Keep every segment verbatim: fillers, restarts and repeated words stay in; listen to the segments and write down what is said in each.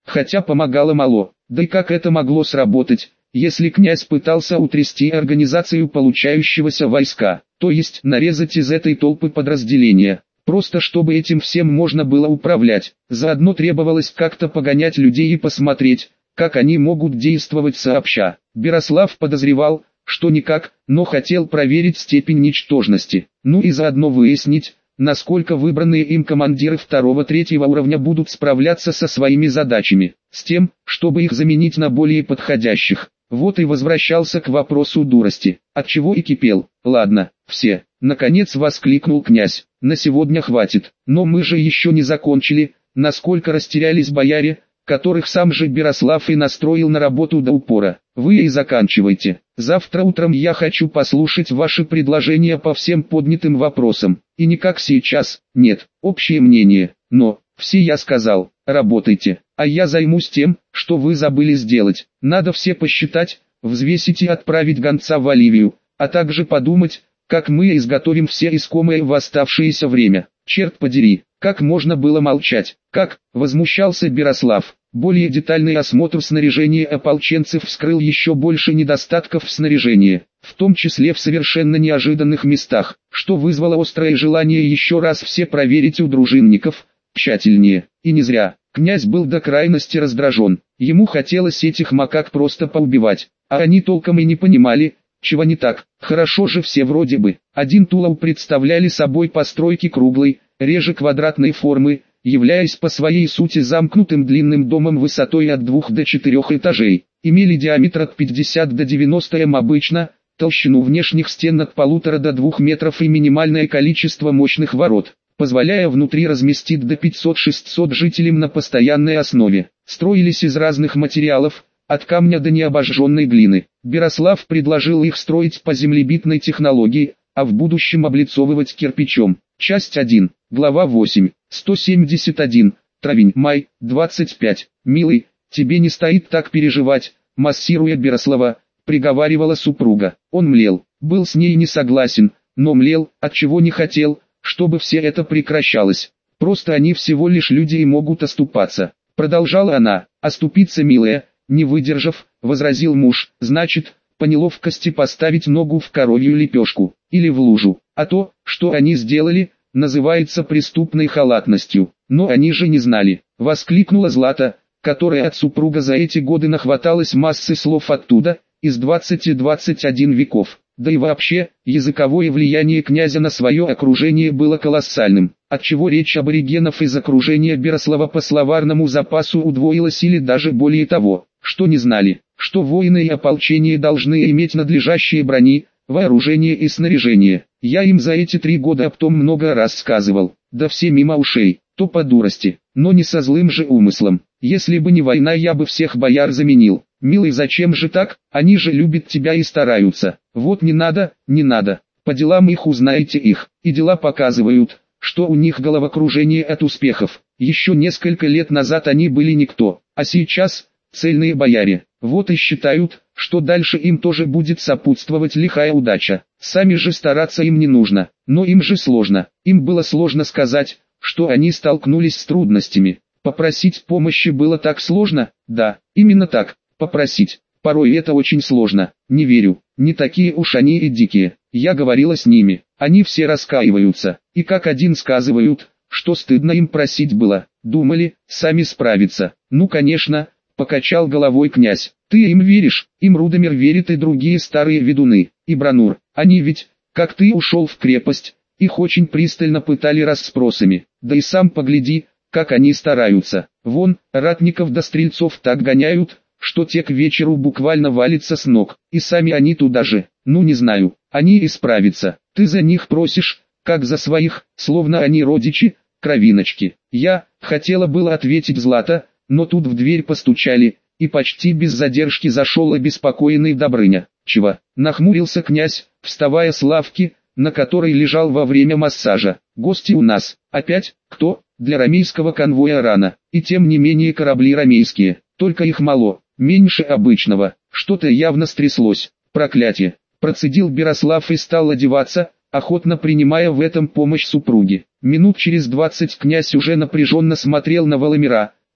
хотя помогало мало. Да и как это могло сработать, если князь пытался утрясти организацию получающегося войска, то есть нарезать из этой толпы подразделения, просто чтобы этим всем можно было управлять. Заодно требовалось как-то погонять людей и посмотреть, как они могут действовать сообща. Берослав подозревал, что никак, но хотел проверить степень ничтожности, ну и заодно выяснить, насколько выбранные им командиры второго-третьего уровня будут справляться со своими задачами, с тем, чтобы их заменить на более подходящих. Вот и возвращался к вопросу дурости, отчего и кипел. Ладно, все, наконец воскликнул князь, на сегодня хватит, но мы же еще не закончили, насколько растерялись бояре, которых сам же Берослав и настроил на работу до упора. Вы и заканчивайте. Завтра утром я хочу послушать ваши предложения по всем поднятым вопросам. И не как сейчас, нет, общее мнение. Но, все я сказал, работайте. А я займусь тем, что вы забыли сделать. Надо все посчитать, взвесить и отправить гонца в Оливию, а также подумать, как мы изготовим все искомое в оставшееся время. Черт подери, как можно было молчать? Как, возмущался Берослав. Более детальный осмотр снаряжения ополченцев вскрыл еще больше недостатков в снаряжении, в том числе в совершенно неожиданных местах, что вызвало острое желание еще раз все проверить у дружинников, тщательнее. И не зря. Князь был до крайности раздражен, ему хотелось этих макак просто поубивать, а они толком и не понимали, чего не так. Хорошо же все вроде бы. Один Тулау представляли собой постройки круглой, реже квадратной формы, являясь по своей сути замкнутым длинным домом высотой от двух до четырех этажей, имели диаметр от пятидесяти до девяноста м обычно, толщину внешних стен от полутора до двух метров и минимальное количество мощных ворот, позволяя внутри разместить до пятисот-шестисот жителей на постоянной основе. Строились из разных материалов, от камня до необожженной глины. Берослав предложил их строить по землебитной технологии, а в будущем облицовывать кирпичом. Часть один, глава восемь, сто семьдесят один, травень, май, двадцать пять. «Милый, тебе не стоит так переживать», массируя Берослава, приговаривала супруга. Он млел, был с ней не согласен, но млел, отчего не хотел, чтобы все это прекращалось. Просто они всего лишь люди и могут оступаться. Продолжала она. «Оступиться, милая, не выдержав», возразил муж, «значит, по неловкости поставить ногу в коровью лепешку, или в лужу. А то, что они сделали, называется преступной халатностью. Но они же не знали», воскликнула Злата, которая от супруга за эти годы нахваталась массы слов оттуда, из двадцати-двадцати один веков. Да и вообще, языковое влияние князя на свое окружение было колоссальным, отчего речь аборигенов из окружения Берослава по словарному запасу удвоилась или даже более того, что не знали, что воины и ополчение должны иметь надлежащие брони, вооружение и снаряжение. Я им за эти три года об том много раз сказывал, да все мимо ушей, то по дурости, но не со злым же умыслом. Если бы не война, я бы всех бояр заменил. Милый, зачем же так? Они же любят тебя и стараются. Вот не надо, не надо. По делам их узнаете их. И дела показывают, что у них головокружение от успехов. Еще несколько лет назад они были никто, а сейчас цельные бояре. Вот и считают, что дальше им тоже будет сопутствовать лихая удача. Сами же стараться им не нужно, но им же сложно. Им было сложно сказать, что они столкнулись с трудностями. Попросить помощи было так сложно? Да, именно так. Попросить. Порой это очень сложно. Не верю. Не такие уж они и дикие. Я говорила с ними. Они все раскаиваются. И как один сказывают, что стыдно им просить было. Думали, сами справиться. Ну конечно, покачал головой князь. Ты им веришь? Им Рудомир верит и другие старые ведуны. И Бранур. Они ведь, как ты ушел в крепость, их очень пристально пытали расспросами. Да и сам погляди, как они стараются. Вон, ратников до стрельцов так гоняют, что те к вечеру буквально валятся с ног, и сами они туда же. Ну не знаю, они и справятся. Ты за них просишь, как за своих, словно они родичи, кровиночки. Я хотела было ответить Злата, но тут в дверь постучали, и почти без задержки зашел обеспокоенный Добрыня. Чего? Нахмурился князь, вставая с лавки, на которой лежал во время массажа. Гости у нас. Опять? Кто? Для ромейского конвоя рано. И тем не менее корабли ромейские. Только их мало, меньше обычного. Что-то явно стряслось. Проклятие. Процедил Берослав и стал одеваться, охотно принимая в этом помощь супруги. Минут через двадцать князь уже напряженно смотрел на Воломира,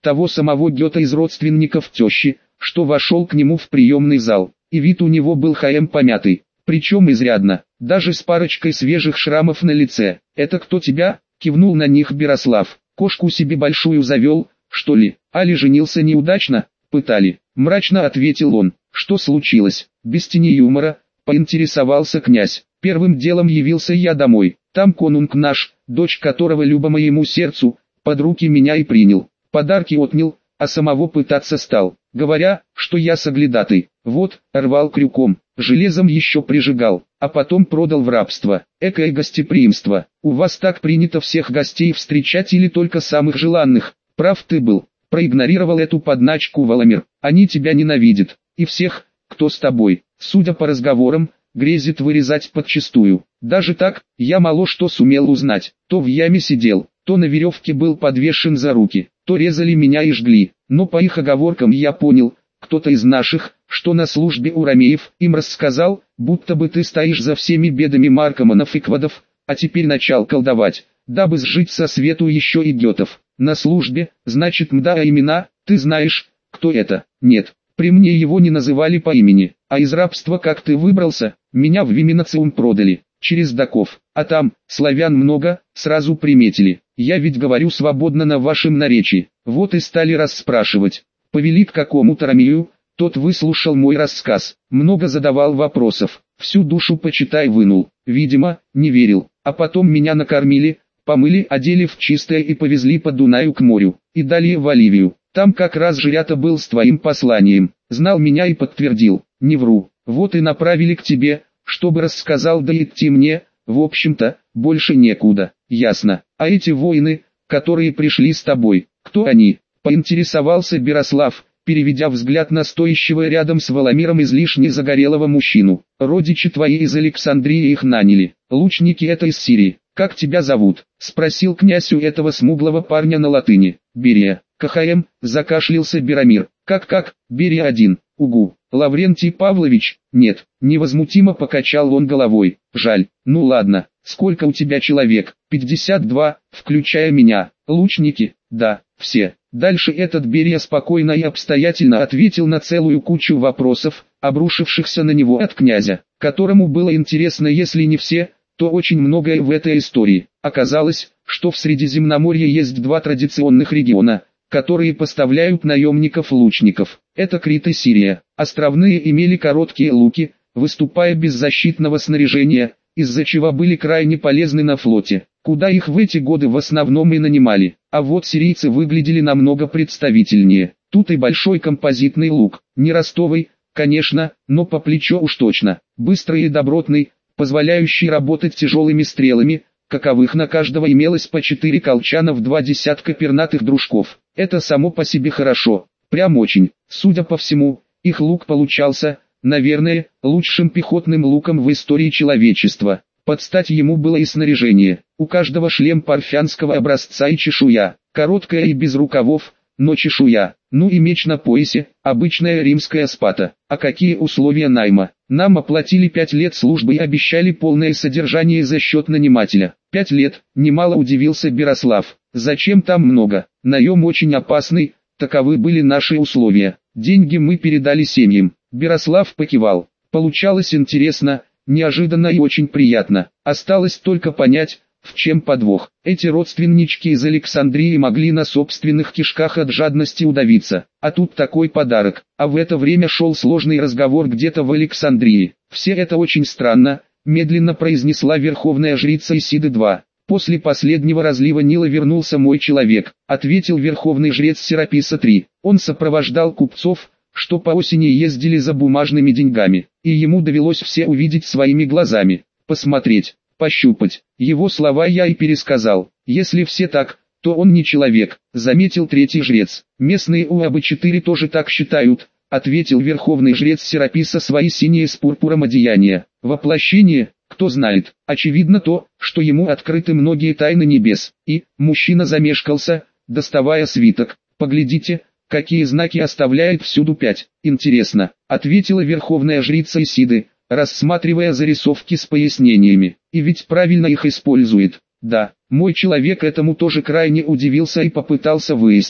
того самого Гёте из родственников тещи, что вошел к нему в приемный зал, и вид у него был х.м. помятый, причем изрядно, даже с парочкой свежих шрамов на лице. «Это кто тебя?» — кивнул на них Берослав. «Кошку себе большую завел, что ли? Али женился неудачно?» «Пытали», — мрачно ответил он. «Что случилось?» Без тени юмора поинтересовался князь. «Первым делом явился я домой. Там конунг наш, дочь которого люба моему сердцу, под руки меня и принял. Подарки отнял, а самого пытаться стал, говоря, что я соглядатый. Вот, рвал крюком, железом еще прижигал, а потом продал в рабство. Экое гостеприимство. У вас так принято всех гостей встречать или только самых желанных?» «Прав ты был», — проигнорировал эту подначку Воломир. «Они тебя ненавидят, и всех, кто с тобой, судя по разговорам, грезит вырезать подчистую. Даже так, я мало что сумел узнать. То в яме сидел, то на веревке был подвешен за руки, то резали меня и жгли. Но по их оговоркам я понял, кто-то из наших, что на службе у ромеев, им рассказал, будто бы ты стоишь за всеми бедами Маркоманов и Квадов, а теперь начал колдовать, дабы сжить со свету еще и Гётов. На службе, значит мда, а имена, ты знаешь, кто это?» «Нет, при мне его не называли по имени, а из рабства как ты выбрался, меня в Виминациум продали, через Даков, а там, славян много, сразу приметили. Я ведь говорю свободно на вашем наречии, вот и стали расспрашивать. Повели к какому-то ромею, тот выслушал мой рассказ, много задавал вопросов, всю душу почитай вынул, видимо, не верил, а потом меня накормили, помыли, одели в чистое и повезли по Дунаю к морю, и далее в Оливию. Там как раз Жирята был с твоим посланием, знал меня и подтвердил, не вру, вот и направили к тебе, чтобы рассказал, да идти мне, в общем-то, больше некуда». «Ясно, а эти воины, которые пришли с тобой, кто они?» — поинтересовался Берослав, переведя взгляд на стоящего рядом с Воломиром излишне загорелого мужчину. «Родичи твои из Александрии их наняли, лучники это из Сирии. Как тебя зовут?» — спросил князь у этого смуглого парня на латыни. «Берия». «КХМ», — закашлялся Беромир. «Как-как, Берия один, угу. Лаврентий Павлович?» «Нет», — невозмутимо покачал он головой. «Жаль, ну ладно, сколько у тебя человек?» «пятьдесят два, включая меня». «Лучники?» «Да, все». Дальше этот Берия спокойно и обстоятельно ответил на целую кучу вопросов, обрушившихся на него от князя, которому было интересно если не все, то очень многое в этой истории. Оказалось, что в Средиземноморье есть два традиционных региона, которые поставляют наемников-лучников. Это Крит и Сирия. Островные имели короткие луки, выступая без защитного снаряжения, из-за чего были крайне полезны на флоте, куда их в эти годы в основном и нанимали. А вот сирийцы выглядели намного представительнее. Тут и большой композитный лук, не ростовый, конечно, но по плечо уж точно, быстрый и добротный, позволяющий работать тяжелыми стрелами, каковых на каждого имелось по четыре колчана в два десятка пернатых дружков. Это само по себе хорошо, прям очень. Судя по всему, их лук получался, наверное, лучшим пехотным луком в истории человечества. Под стать ему было и снаряжение. У каждого шлем парфянского образца и чешуя, короткая и без рукавов, но чешуя. Ну и меч на поясе, обычная римская спата. А какие условия найма? Нам оплатили пять лет службы и обещали полное содержание за счет нанимателя. Пять лет, немало удивился Берослав. Зачем там много? Наем очень опасный, таковы были наши условия. Деньги мы передали семьям. Берослав покивал. Получалось интересно, неожиданно и очень приятно. Осталось только понять, в чем подвох. Эти родственнички из Александрии могли на собственных кишках от жадности удавиться. А тут такой подарок. А в это время шел сложный разговор где-то в Александрии. Все это очень странно, медленно произнесла верховная жрица Исиды-два. После последнего разлива Нила вернулся мой человек, ответил верховный жрец Сераписа-три. Он сопровождал купцов, что по осени ездили за бумажными деньгами, и ему довелось все увидеть своими глазами, посмотреть, пощупать. Его слова я и пересказал. Если все так, то он не человек, заметил третий жрец. Местные Уабы четыре тоже так считают, ответил верховный жрец Сераписа свои синие с пурпуром одеяния. Воплощение, кто знает, очевидно то, что ему открыты многие тайны небес. И, мужчина замешкался, доставая свиток. Поглядите, какие знаки оставляет всюду пять. Интересно, ответила верховная жрица Исиды, рассматривая зарисовки с пояснениями. И ведь правильно их использует. Да, мой человек этому тоже крайне удивился и попытался выяснить,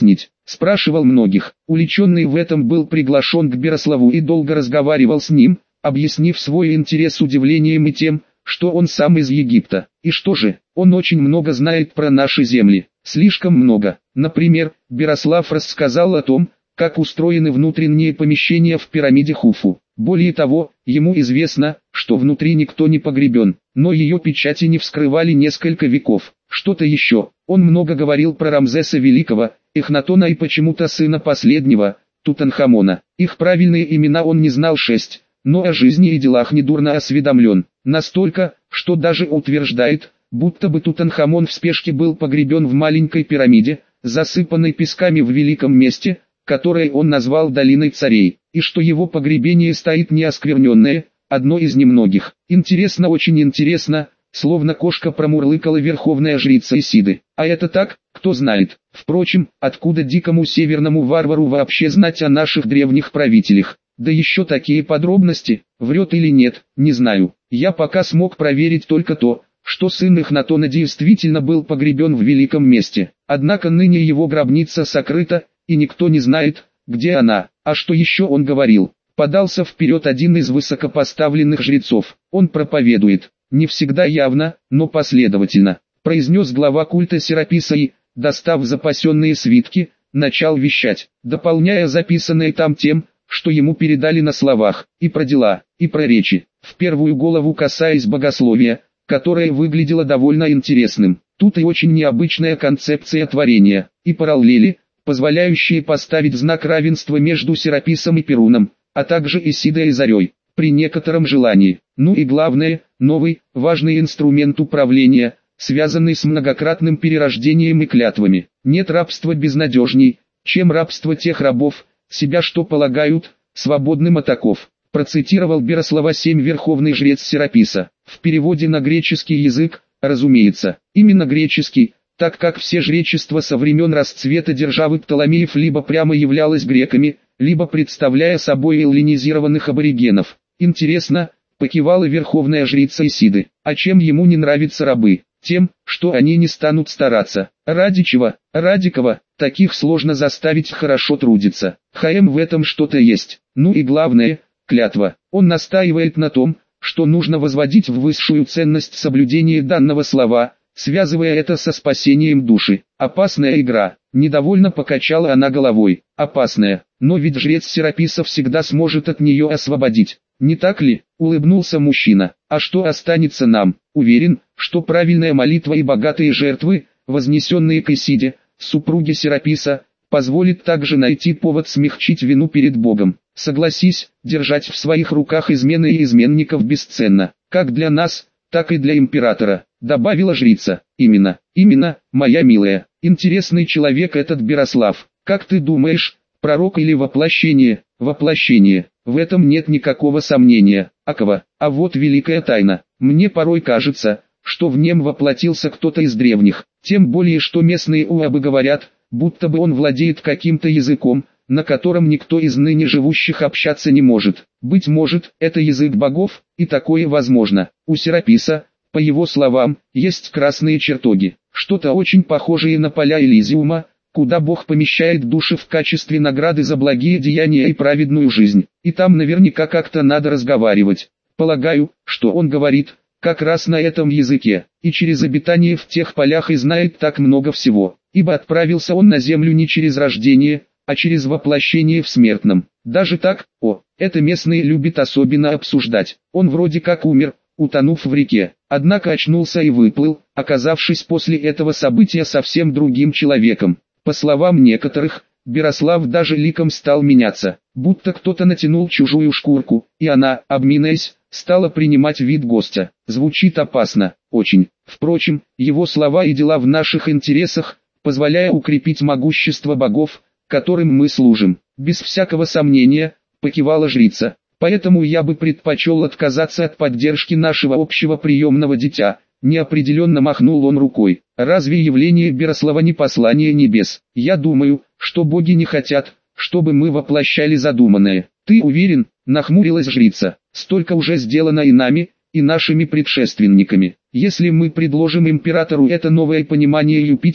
Спрашивал многих. Увлеченный в этом был приглашен к Берославу и долго разговаривал с ним, объяснив свой интерес удивлением и тем, что он сам из Египта. И что же, он очень много знает про наши земли. Слишком много. Например, Берослав рассказал о том, как устроены внутренние помещения в пирамиде Хуфу. Более того, ему известно, что внутри никто не погребен, но ее печати не вскрывали несколько веков. Что-то еще. Он много говорил про Рамзеса Великого, Эхнатона и почему-то сына последнего, Тутанхамона. Их правильные имена он не знал шесть, но о жизни и делах недурно осведомлен. Настолько, что даже утверждает, будто бы Тутанхамон в спешке был погребен в маленькой пирамиде, засыпанной песками в великом месте, которое он назвал Долиной Царей, и что его погребение стоит неоскверненное, одно из немногих. Интересно, очень интересно, словно кошка промурлыкала верховная жрица Исиды. А это так, кто знает. Впрочем, откуда дикому северному варвару вообще знать о наших древних правителях? Да еще такие подробности, врет или нет, не знаю. Я пока смог проверить только то, что сын Эхнатона действительно был погребен в великом месте. Однако ныне его гробница сокрыта, и никто не знает, где она. А что еще он говорил? Подался вперед один из высокопоставленных жрецов. Он проповедует, не всегда явно, но последовательно. Произнес глава культа Сераписа и, достав запасенные свитки, начал вещать, дополняя записанное там тем, что ему передали на словах, и про дела, и про речи, в первую голову касаясь богословия, которое выглядело довольно интересным. Тут и очень необычная концепция творения, и параллели, позволяющие поставить знак равенства между Сераписом и Перуном, а также Исидой и Зарей, при некотором желании. Ну и главное, новый, важный инструмент управления, связанный с многократным перерождением и клятвами. Нет рабства безнадежней, чем рабство тех рабов, себя что полагают, свободным от оков. Процитировал Берослава семь верховный жрец Сераписа. В переводе на греческий язык, разумеется, именно греческий, так как все жречество со времен расцвета державы Птоломеев либо прямо являлось греками, либо представляя собой эллинизированных аборигенов. Интересно, покивала верховная жрица Исиды. А чем ему не нравятся рабы? Тем, что они не станут стараться. Ради чего? Ради кого? Таких сложно заставить хорошо трудиться. Хм, в этом что-то есть. Ну и главное, клятва. Он настаивает на том, что нужно возводить в высшую ценность соблюдение данного слова, связывая это со спасением души. Опасная игра. Недовольно покачала она головой. Опасная. Но ведь жрец Сераписа всегда сможет от нее освободить. Не так ли? Улыбнулся мужчина. А что останется нам? Уверен, что правильная молитва и богатые жертвы, вознесенные к Исиде, супруге Сераписа, позволит также найти повод смягчить вину перед Богом. Согласись, держать в своих руках измены и изменников бесценно, как для нас, так и для императора, добавила жрица. Именно, именно, моя милая, интересный человек этот Берослав. Как ты думаешь, пророк или воплощение? Воплощение, в этом нет никакого сомнения. Акова, а вот великая тайна. Мне порой кажется, что в нем воплотился кто-то из древних, тем более что местные уабы говорят, будто бы он владеет каким-то языком, на котором никто из ныне живущих общаться не может. Быть может, это язык богов, и такое возможно. У Сераписа, по его словам, есть красные чертоги, что-то очень похожее на поля Элизиума, куда Бог помещает души в качестве награды за благие деяния и праведную жизнь. И там наверняка как-то надо разговаривать. Полагаю, что он говорит, как раз на этом языке, и через обитание в тех полях и знает так много всего, ибо отправился он на землю не через рождение, а через воплощение в смертном. Даже так, о, это местные любят особенно обсуждать. Он вроде как умер, утонув в реке, однако очнулся и выплыл, оказавшись после этого события совсем другим человеком. По словам некоторых, Берослав даже ликом стал меняться, будто кто-то натянул чужую шкурку, и она, обминаясь, стала принимать вид гостя. Звучит опасно, очень. Впрочем, его слова и дела в наших интересах, позволяя укрепить могущество богов, которым мы служим. Без всякого сомнения, покивала жрица. Поэтому я бы предпочел отказаться от поддержки нашего общего приемного дитя. Неопределенно махнул он рукой. Разве явление Берослава не послание небес? Я думаю, что боги не хотят, чтобы мы воплощали задуманное. Ты уверен? Нахмурилась жрица. Столько уже сделано и нами, и нашими предшественниками. Если мы предложим императору это новое понимание Юпитера,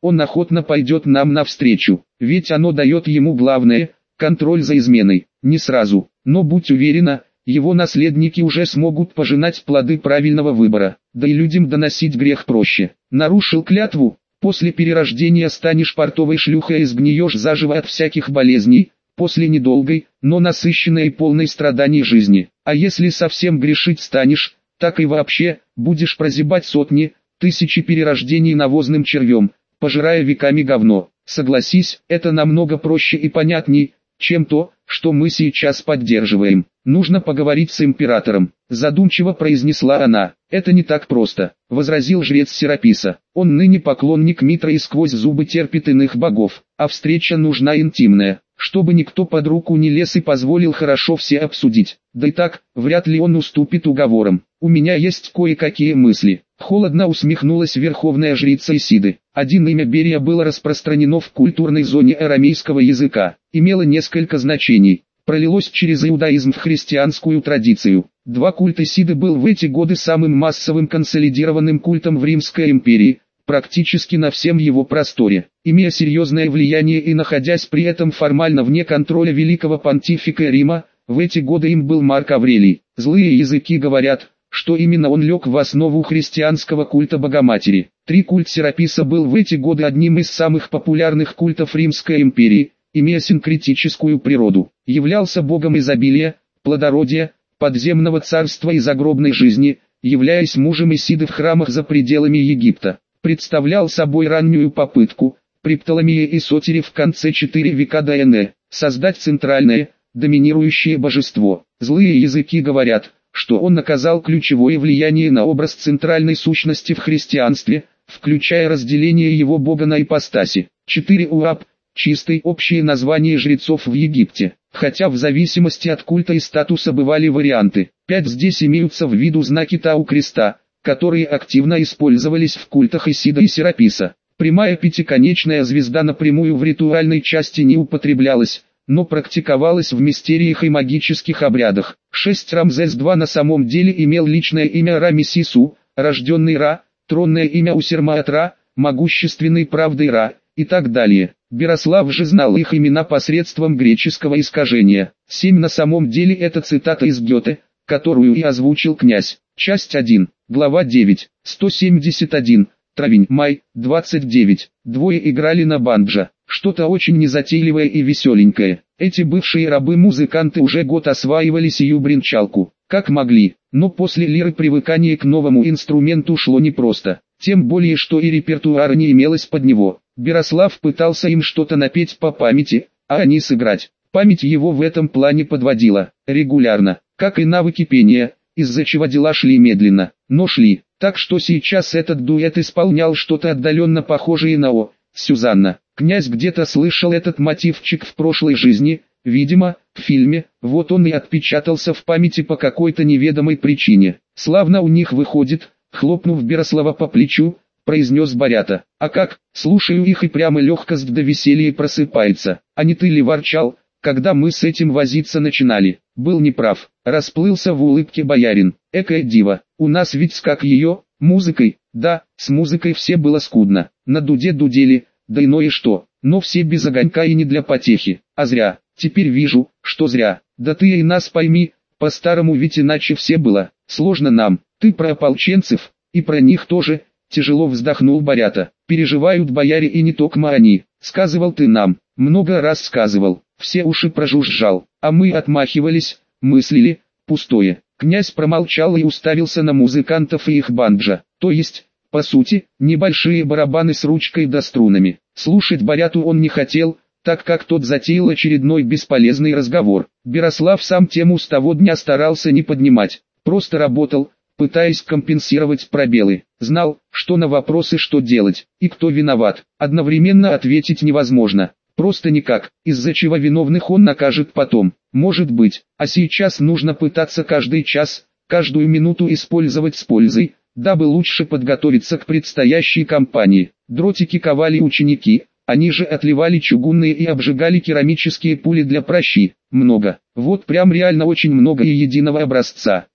он охотно пойдет нам навстречу, ведь оно дает ему главное – контроль за изменой. Не сразу, но будь уверена, его наследники уже смогут пожинать плоды правильного выбора, да и людям доносить грех проще. Нарушил клятву, после перерождения станешь портовой шлюхой и сгниешь заживо от всяких болезней, после недолгой, но насыщенной и полной страданий жизни. А если совсем грешить станешь, так и вообще, будешь прозябать сотни, тысячи перерождений навозным червем, пожирая веками говно. Согласись, это намного проще и понятней, чем то, что мы сейчас поддерживаем. Нужно поговорить с императором, задумчиво произнесла она. Это не так просто, возразил жрец Сераписа. Он ныне поклонник Митра и сквозь зубы терпит иных богов, а встреча нужна интимная, чтобы никто под руку не лез и позволил хорошо все обсудить. Да и так, вряд ли он уступит уговорам. У меня есть кое-какие мысли. Холодно усмехнулась верховная жрица Исиды. Один имя Берия было распространено в культурной зоне арамейского языка, имело несколько значений, пролилось через иудаизм в христианскую традицию. Два культ Исиды был в эти годы самым массовым консолидированным культом в Римской империи, практически на всем его просторе, имея серьезное влияние и находясь при этом формально вне контроля великого понтифика Рима. В эти годы им был Марк Аврелий. Злые языки говорят, что именно он лег в основу христианского культа Богоматери. Три культ Сераписа был в эти годы одним из самых популярных культов Римской империи, имея синкретическую природу. Являлся богом изобилия, плодородия, подземного царства и загробной жизни, являясь мужем Исиды в храмах за пределами Египта. Представлял собой раннюю попытку, при Птолемее и Сотере в конце четвёртого века до эры, создать центральное, доминирующее божество. Злые языки говорят, что он оказал ключевое влияние на образ центральной сущности в христианстве, включая разделение его бога на ипостаси. четыре Уаб – чистое общее название жрецов в Египте, хотя в зависимости от культа и статуса бывали варианты. пять Здесь имеются в виду знаки Тау креста, которые активно использовались в культах Исида и Сераписа. Прямая пятиконечная звезда напрямую в ритуальной части не употреблялась, но практиковалась в мистериях и магических обрядах. шесть Рамзес-два на самом деле имел личное имя Ра-Мессису, рожденный Ра, тронное имя Усермаат-Ра, могущественный правдой Ра, и так далее. Берослав же знал их имена посредством греческого искажения. семь На самом деле это цитата из Гёте, которую и озвучил князь. Часть один, глава девять, сто семьдесят один, травень, май, двадцать девять. Двое играли на банджо, что-то очень незатейливое и веселенькое. Эти бывшие рабы-музыканты уже год осваивали сию бренчалку, как могли, но после лиры привыкание к новому инструменту шло непросто, тем более что и репертуара не имелось под него. Берослав пытался им что-то напеть по памяти, а они сыграть. Память его в этом плане подводила, регулярно, как и навыки пения, из-за чего дела шли медленно, но шли, так что сейчас этот дуэт исполнял что-то отдаленно похожее на «О, Сюзанна». Князь где-то слышал этот мотивчик в прошлой жизни, видимо, в фильме, вот он и отпечатался в памяти по какой-то неведомой причине. «Славно у них выходит», хлопнув Берослава по плечу, произнес Борята. «А как, слушаю их и прямо легкость до веселья просыпается, а не ты ли ворчал, когда мы с этим возиться начинали?» «Был неправ», расплылся в улыбке боярин. «Экая дива, у нас ведь с как ее, музыкой?» «Да, с музыкой все было скудно, на дуде дудели, да иное что, но все без огонька и не для потехи, а зря, теперь вижу, что зря, да ты и нас пойми, по-старому ведь иначе все было, сложно нам, ты про ополченцев, и про них тоже», тяжело вздохнул Борята. «Переживают бояре и не токмо они, сказывал ты нам, много раз сказывал, все уши прожужжал, а мы отмахивались, мыслили, пустое». Князь промолчал и уставился на музыкантов и их банджо, то есть, по сути, небольшие барабаны с ручкой да струнами. Слушать Боряту он не хотел, так как тот затеял очередной бесполезный разговор. Берослав сам тему с того дня старался не поднимать, просто работал, пытаясь компенсировать пробелы. Знал, что на вопросы что делать, и кто виноват, одновременно ответить невозможно. Просто никак, из-за чего виновных он накажет потом. Может быть, а сейчас нужно пытаться каждый час, каждую минуту использовать с пользой, дабы лучше подготовиться к предстоящей кампании. Дротики ковали ученики, они же отливали чугунные и обжигали керамические пули для пращи. Много, вот прям реально очень много и единого образца.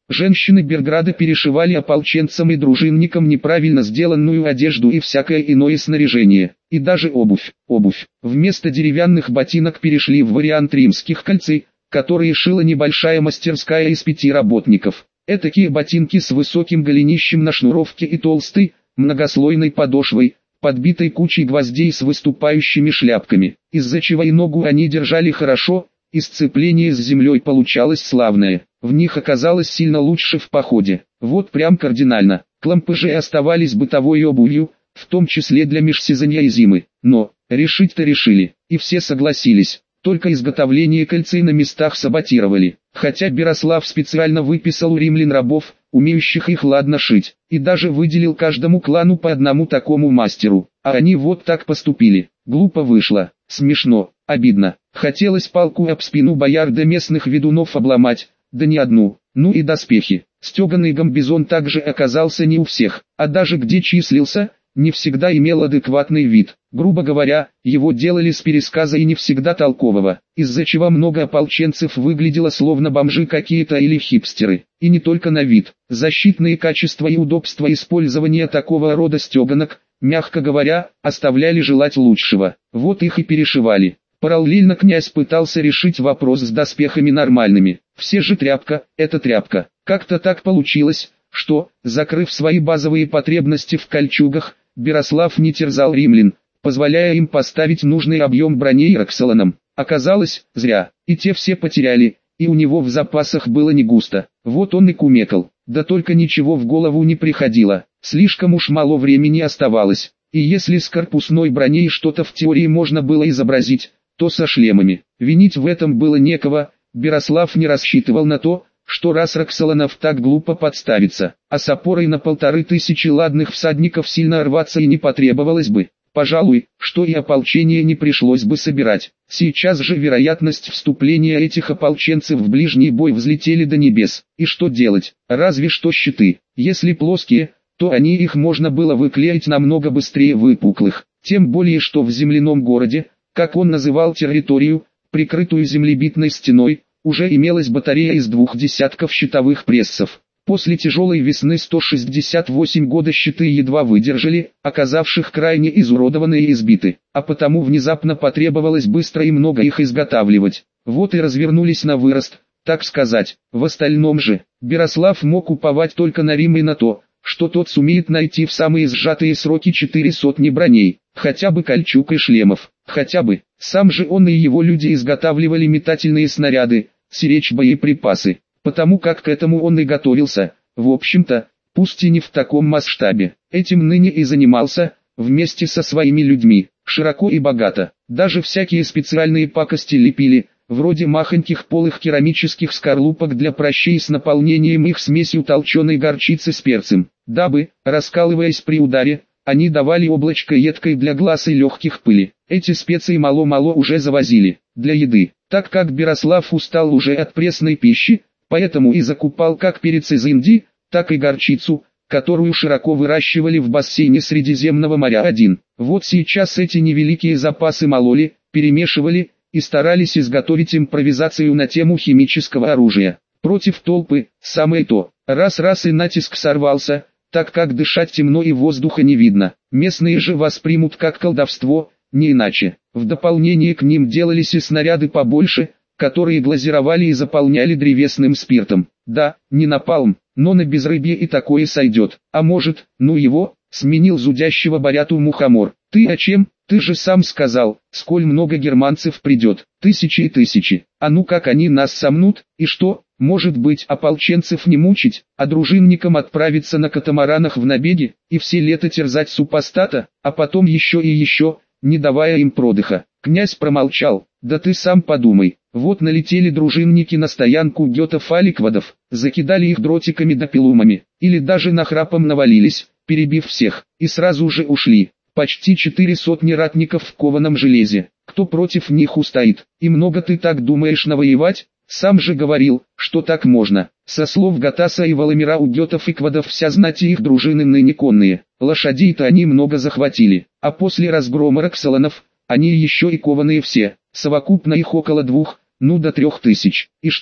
Женщины Берграда перешивали ополченцам и дружинникам неправильно сделанную одежду и всякое иное снаряжение, и даже обувь. Обувь. Вместо деревянных ботинок перешли в вариант римских кальцей, которые шила небольшая мастерская из пяти работников. Этакие ботинки с высоким голенищем на шнуровке и толстой, многослойной подошвой, подбитой кучей гвоздей с выступающими шляпками, из-за чего и ногу они держали хорошо, и сцепление с землей получалось славное. В них оказалось сильно лучше в походе. Вот прям кардинально. Клампы же оставались бытовой обувью, в том числе для межсезонья и зимы. Но, решить-то решили, и все согласились. Только изготовление кольцей на местах саботировали. Хотя Берослав специально выписал у римлян рабов, умеющих их ладно шить, и даже выделил каждому клану по одному такому мастеру. А они вот так поступили. Глупо вышло, смешно, обидно. Хотелось палку об спину бояр да местных ведунов обломать, да не одну. Ну и доспехи. Стеганый гамбизон также оказался не у всех, а даже где числился, не всегда имел адекватный вид. Грубо говоря, его делали с пересказа и не всегда толкового, из-за чего много ополченцев выглядело словно бомжи какие-то или хипстеры. И не только на вид. Защитные качества и удобства использования такого рода стеганок, мягко говоря, оставляли желать лучшего. Вот их и перешивали. Параллельно князь пытался решить вопрос с доспехами нормальными. Все же тряпка, это тряпка. Как-то так получилось, что, закрыв свои базовые потребности в кольчугах, Берослав не терзал римлян, позволяя им поставить нужный объем брони и Роксоланам. Оказалось, зря, и те все потеряли, и у него в запасах было не густо. Вот он и кумекал, да только ничего в голову не приходило, слишком уж мало времени оставалось. И если с корпусной броней что-то в теории можно было изобразить, то со шлемами. Винить в этом было некого. Берослав не рассчитывал на то, что раз Роксоланов так глупо подставится, а с опорой на полторы тысячи ладных всадников сильно рваться и не потребовалось бы. Пожалуй, что и ополчение не пришлось бы собирать. Сейчас же вероятность вступления этих ополченцев в ближний бой взлетели до небес. И что делать? Разве что щиты. Если плоские, то они их можно было выклеить намного быстрее выпуклых. Тем более что в земляном городе, как он называл территорию, прикрытую землебитной стеной, уже имелась батарея из двух десятков щитовых прессов. После тяжелой весны сто шестьдесят восемь года щиты едва выдержали, оказавших крайне изуродованные и избиты, а потому внезапно потребовалось быстро и много их изготавливать. Вот и развернулись на вырост, так сказать. В остальном же, Берослав мог уповать только на Рим и на то, что тот сумеет найти в самые сжатые сроки четыре сотни броней, хотя бы кольчуг и шлемов, хотя бы. Сам же он и его люди изготавливали метательные снаряды, сиречь боеприпасы, потому как к этому он и готовился, в общем-то, пусть и не в таком масштабе. Этим ныне и занимался, вместе со своими людьми, широко и богато. Даже всякие специальные пакости лепили, вроде махоньких полых керамических скорлупок для пращей с наполнением их смесью толченой горчицы с перцем, дабы, раскалываясь при ударе, они давали облачко едкой для глаз и легких пыли. Эти специи мало-мало уже завозили, для еды, так как Берослав устал уже от пресной пищи, поэтому и закупал как перец из Индии, так и горчицу, которую широко выращивали в бассейне Средиземного моря один. Вот сейчас эти невеликие запасы мололи, перемешивали и старались изготовить импровизацию на тему химического оружия. Против толпы, самое то, раз-раз и натиск сорвался, так как дышать темно и воздуха не видно. Местные же воспримут как колдовство, не иначе. В дополнение к ним делались и снаряды побольше, которые глазировали и заполняли древесным спиртом. Да, не напалм, но на безрыбье и такое сойдет. А может, ну его, сменил зудящего Боряту Мухомор. Ты о чем? Ты же сам сказал, сколь много германцев придет, тысячи и тысячи. А ну как они нас сомнут, и что? Может быть, ополченцев не мучить, а дружинникам отправиться на катамаранах в набеги, и все лето терзать супостата, а потом еще и еще, не давая им продыха. Князь промолчал. Да ты сам подумай, вот налетели дружинники на стоянку гетов-аликвадов, закидали их дротиками да пилумами, или даже нахрапом навалились, перебив всех, и сразу же ушли. Почти четыре сотни ратников в кованом железе. Кто против них устоит? И много ты так думаешь навоевать? Сам же говорил, что так можно. Со слов Гатаса и Валомира у гетов и квадов вся знать и их дружины ныне конные. Лошадей-то они много захватили, а после разгрома Роксоланов, они еще и кованые все. Совокупно их около двух, ну до трех тысяч. И что,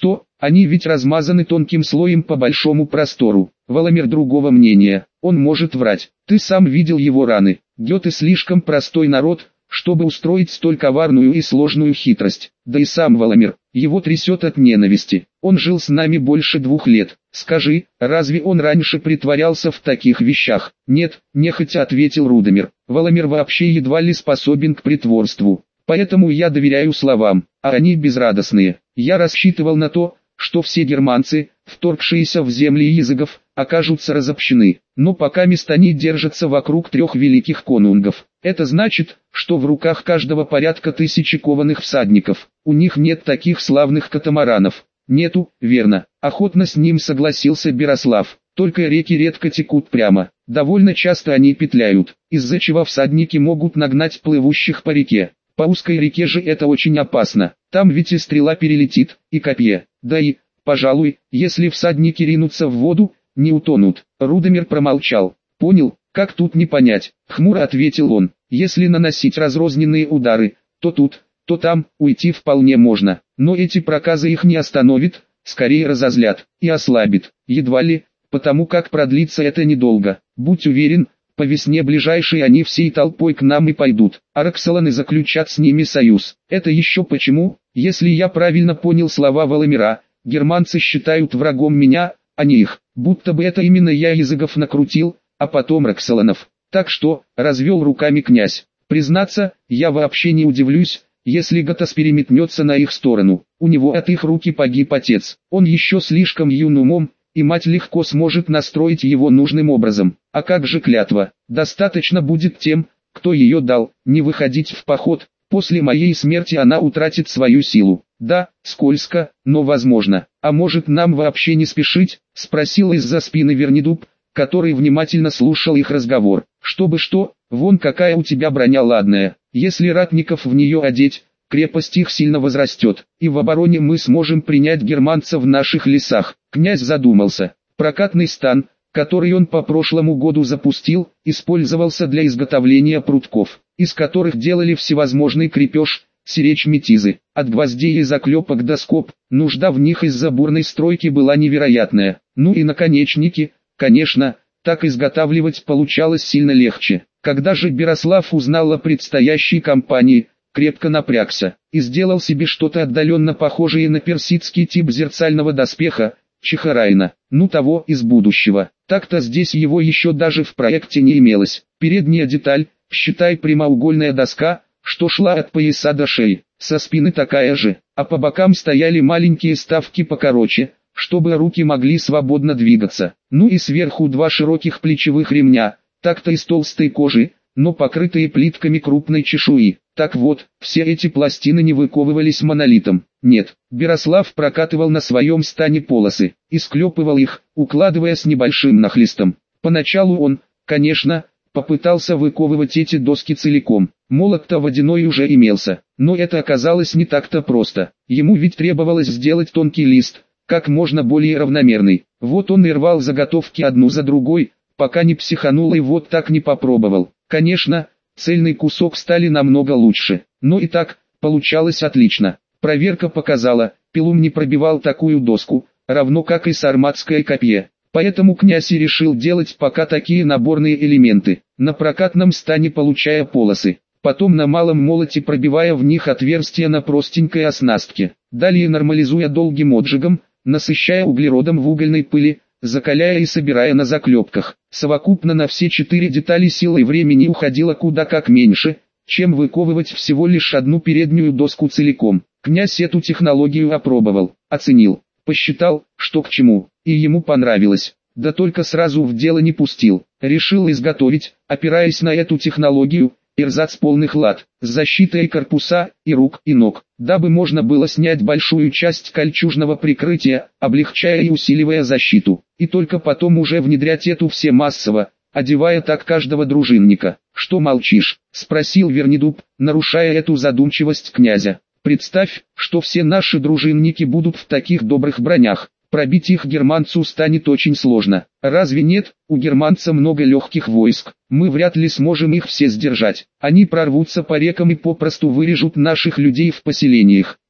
Они ведь размазаны тонким слоем по большому простору. Воломер другого мнения, он может врать. Ты сам видел его раны. Гёте слишком простой народ, чтобы устроить столь коварную и сложную хитрость. Да и сам Воломер, его трясет от ненависти. Он жил с нами больше двух лет. Скажи, разве он раньше притворялся в таких вещах? Нет, нехотя ответил Рудомир. Воломер вообще едва ли способен к притворству. Поэтому я доверяю словам, а они безрадостные. Я рассчитывал на то, что все германцы, вторгшиеся в земли языков, окажутся разобщены. Но пока мест они держатся вокруг трех великих конунгов. Это значит, что в руках каждого порядка тысячи кованых всадников. У них нет таких славных катамаранов. Нету, верно. Охотно с ним согласился Берослав. Только реки редко текут прямо. Довольно часто они петляют, из-за чего всадники могут нагнать плывущих по реке. По узкой реке же это очень опасно. Там ведь и стрела перелетит, и копье. Да и, пожалуй, если всадники ринутся в воду, не утонут. Рудомир промолчал. Понял, как тут не понять, хмуро ответил он. Если наносить разрозненные удары, то тут, то там, уйти вполне можно. Но эти проказы их не остановит, скорее разозлят, и ослабит. Едва ли, потому как продлится это недолго. Будь уверен, по весне ближайшей они всей толпой к нам и пойдут, а Роксоланы заключат с ними союз. Это еще почему? Если я правильно понял слова Воломира, германцы считают врагом меня, а не их, будто бы это именно я языков накрутил, а потом Роксоланов. Так что, развел руками князь, признаться, я вообще не удивлюсь, если Готас переметнется на их сторону. У него от их руки погиб отец, он еще слишком юн умом, и мать легко сможет настроить его нужным образом. А как же клятва? Достаточно будет тем, кто ее дал, не выходить в поход. После моей смерти она утратит свою силу. Да, скользко, но возможно. А может нам вообще не спешить? Спросил из-за спины Вернидуб, который внимательно слушал их разговор. Чтобы что, вон какая у тебя броня ладная. Если ратников в нее одеть, крепость их сильно возрастет, и в обороне мы сможем принять германцев в наших лесах. Князь задумался. Прокатный стан, который он по прошлому году запустил, использовался для изготовления прутков, из которых делали всевозможный крепеж, сиречь метизы, от гвоздей и заклепок до скоб. Нужда в них из-за бурной стройки была невероятная. Ну и наконечники, конечно, так изготавливать получалось сильно легче. Когда же Берослав узнал о предстоящей кампании, крепко напрягся и сделал себе что-то отдаленно похожее на персидский тип зерцального доспеха, Чехарайна, ну того из будущего. Так-то здесь его еще даже в проекте не имелось. Передняя деталь, считай прямоугольная доска, что шла от пояса до шеи, со спины такая же, а по бокам стояли маленькие ставки покороче, чтобы руки могли свободно двигаться. Ну и сверху два широких плечевых ремня, так-то из толстой кожи, но покрытые плитками крупной чешуи. Так вот, все эти пластины не выковывались монолитом. Нет, Берослав прокатывал на своем стане полосы, и склепывал их, укладывая с небольшим нахлестом. Поначалу он, конечно, попытался выковывать эти доски целиком. Молот-то водяной уже имелся, но это оказалось не так-то просто. Ему ведь требовалось сделать тонкий лист, как можно более равномерный. Вот он и рвал заготовки одну за другой, пока не психанул и вот так не попробовал. Конечно, цельный кусок стали намного лучше, но и так, получалось отлично. Проверка показала, пилум не пробивал такую доску, равно как и сарматское копье. Поэтому князь и решил делать пока такие наборные элементы, на прокатном стане получая полосы, потом на малом молоте пробивая в них отверстия на простенькой оснастке, далее нормализуя долгим отжигом, насыщая углеродом в угольной пыли, закаляя и собирая на заклепках. Совокупно на все четыре детали силы и времени уходило куда как меньше, чем выковывать всего лишь одну переднюю доску целиком. Князь эту технологию опробовал, оценил, посчитал, что к чему, и ему понравилось. Да только сразу в дело не пустил. Решил изготовить, опираясь на эту технологию, эрзац полных лад, с защитой корпуса, и рук, и ног, дабы можно было снять большую часть кольчужного прикрытия, облегчая и усиливая защиту, и только потом уже внедрять эту все массово, одевая так каждого дружинника. «Что молчишь?» — спросил Вернидуб, нарушая эту задумчивость князя. «Представь, что все наши дружинники будут в таких добрых бронях. Пробить их германцу станет очень сложно. Разве нет? У германца много легких войск. Мы вряд ли сможем их все сдержать. Они прорвутся по рекам и попросту вырежут наших людей в поселениях.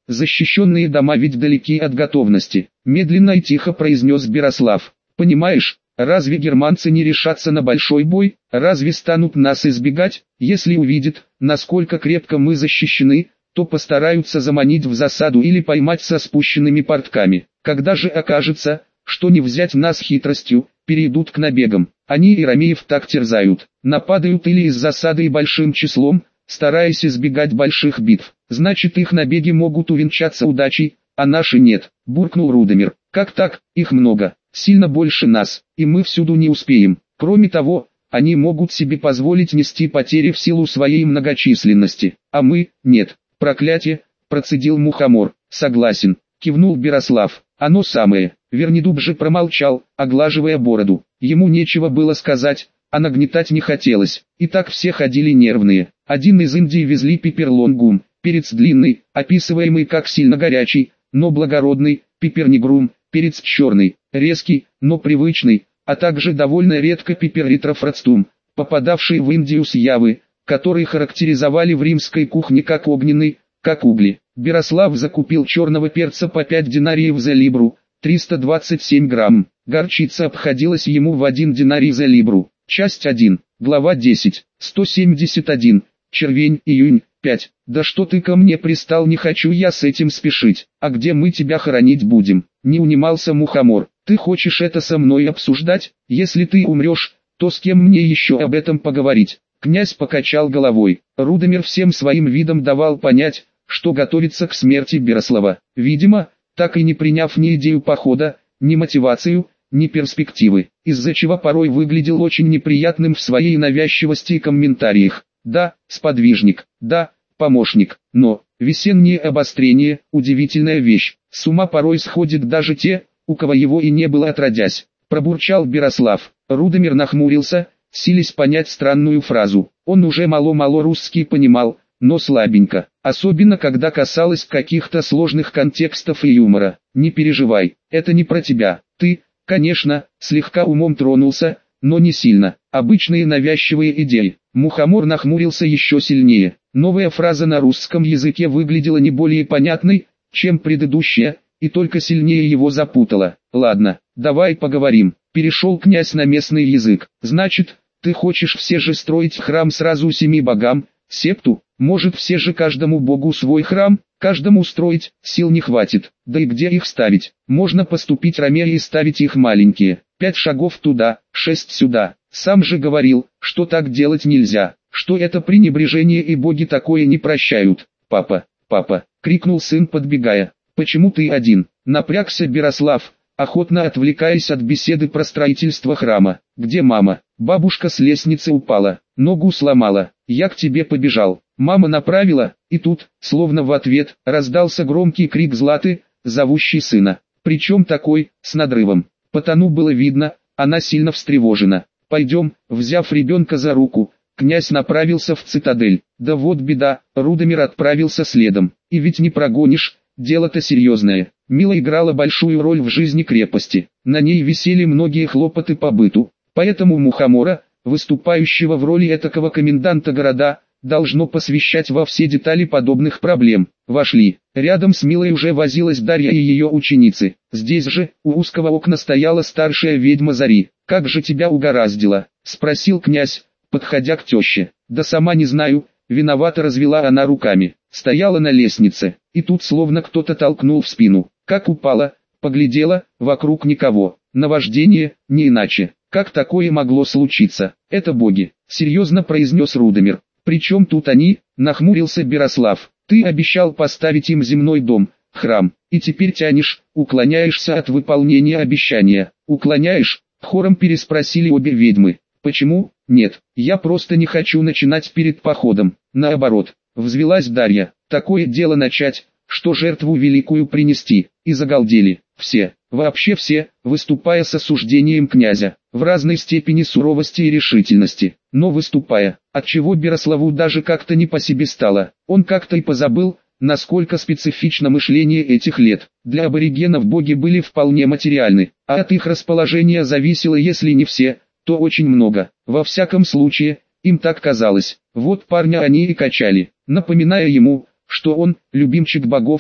защищенные дома ведь далеки от готовности, медленно и тихо произнес Берослав. Понимаешь, разве германцы не решатся на большой бой, разве станут нас избегать, если увидят, насколько крепко мы защищены, то постараются заманить в засаду или поймать со спущенными портками. Когда же окажется, что не взять нас хитростью, перейдут к набегам. Они и ромеев так терзают, нападают или из засады и большим числом, стараясь избегать больших битв. Значит, их набеги могут увенчаться удачей, а наши нет, буркнул Рудомир. Как так, их много, сильно больше нас, и мы всюду не успеем. Кроме того, они могут себе позволить нести потери в силу своей многочисленности, а мы – нет. Проклятие, процедил Мухомор. Согласен, кивнул Берослав. Оно самое. Вернидуб же промолчал, оглаживая бороду. Ему нечего было сказать, а нагнетать не хотелось. И так все ходили нервные. Один из Индии везли пиперлонгум, перец длинный, описываемый как сильно горячий, но благородный, пипернигрум, перец черный, резкий, но привычный, а также довольно редко пиперритрофрацтум, попадавший в Индию с Явы, который характеризовали в римской кухне как огненный, как угли. Берослав закупил черного перца по пять динариев за либру, триста двадцать семь грамм. Горчица обходилась ему в один динарий за либру. Часть один, глава десять, сто семьдесят один, червень, июнь, пять. Да что ты ко мне пристал, не хочу я с этим спешить. А где мы тебя хоронить будем? Не унимался Мухомор. Ты хочешь это со мной обсуждать? Если ты умрешь, то с кем мне еще об этом поговорить? Князь покачал головой. Рудомир всем своим видом давал понять, что готовится к смерти Берослава. Видимо, так и не приняв ни идею похода, ни мотивацию, ни перспективы, из-за чего порой выглядел очень неприятным в своей навязчивости и комментариях. Да, сподвижник, да, помощник, но, весеннее обострение, удивительная вещь, с ума порой сходят даже те, у кого его и не было отродясь. Пробурчал Берослав. Рудомир нахмурился, силясь понять странную фразу. Он уже мало-мало русский понимал, но слабенько, особенно когда касалось каких-то сложных контекстов и юмора. Не переживай, это не про тебя. Ты, конечно, слегка умом тронулся, но не сильно. Обычные навязчивые идеи. Мухомор нахмурился еще сильнее. Новая фраза на русском языке выглядела не более понятной, чем предыдущая, и только сильнее его запутала. Ладно, давай поговорим. Перешел князь на местный язык. Значит, ты хочешь все же строить храм сразу семи богам, септу? Может, все же каждому богу свой храм? Каждому строить, сил не хватит. Да и где их ставить? Можно поступить ромеи и ставить их маленькие. Пять шагов туда, шесть сюда. Сам же говорил, что так делать нельзя, что это пренебрежение и боги такое не прощают. Папа, папа, крикнул сын, подбегая. Почему ты один? Напрягся Берослав, охотно отвлекаясь от беседы про строительство храма. Где мама? Бабушка с лестницы упала, ногу сломала. Я к тебе побежал. Мама направила, и тут, словно в ответ, раздался громкий крик Златы, зовущий сына. Причем такой, с надрывом. По тону было видно, она сильно встревожена. Пойдем, взяв ребенка за руку, князь направился в цитадель. Да вот беда, Рудомир отправился следом. И ведь не прогонишь, дело-то серьезное. Мила играла большую роль в жизни крепости. На ней висели многие хлопоты по быту. Поэтому Мухомора, выступающего в роли этакого коменданта города, должно посвящать во все детали подобных проблем. Вошли. Рядом с Милой уже возилась Дарья и ее ученицы. Здесь же, у узкого окна стояла старшая ведьма Зари. «Как же тебя угораздило?» — спросил князь, подходя к теще. «Да сама не знаю», — виновато развела она руками. Стояла на лестнице, и тут словно кто-то толкнул в спину. Как упала, поглядела, вокруг никого. Наваждение, не иначе. Как такое могло случиться? Это боги, серьезно произнес Рудомир. Причем тут они, нахмурился Берослав. Ты обещал поставить им земной дом, храм, и теперь тянешь, уклоняешься от выполнения обещания. Уклоняешь? Хором переспросили обе ведьмы. Почему? Нет, я просто не хочу начинать перед походом. Наоборот, взвилась Дарья. Такое дело начать, что жертву великую принести. И загалдели. Все, вообще все, выступая с осуждением князя, в разной степени суровости и решительности, но выступая, отчего Берославу даже как-то не по себе стало. Он как-то и позабыл, насколько специфично мышление этих лет. Для аборигенов боги были вполне материальны, а от их расположения зависело, если не все, то очень много. Во всяком случае, им так казалось. Вот парня они и качали, напоминая ему, что он, любимчик богов,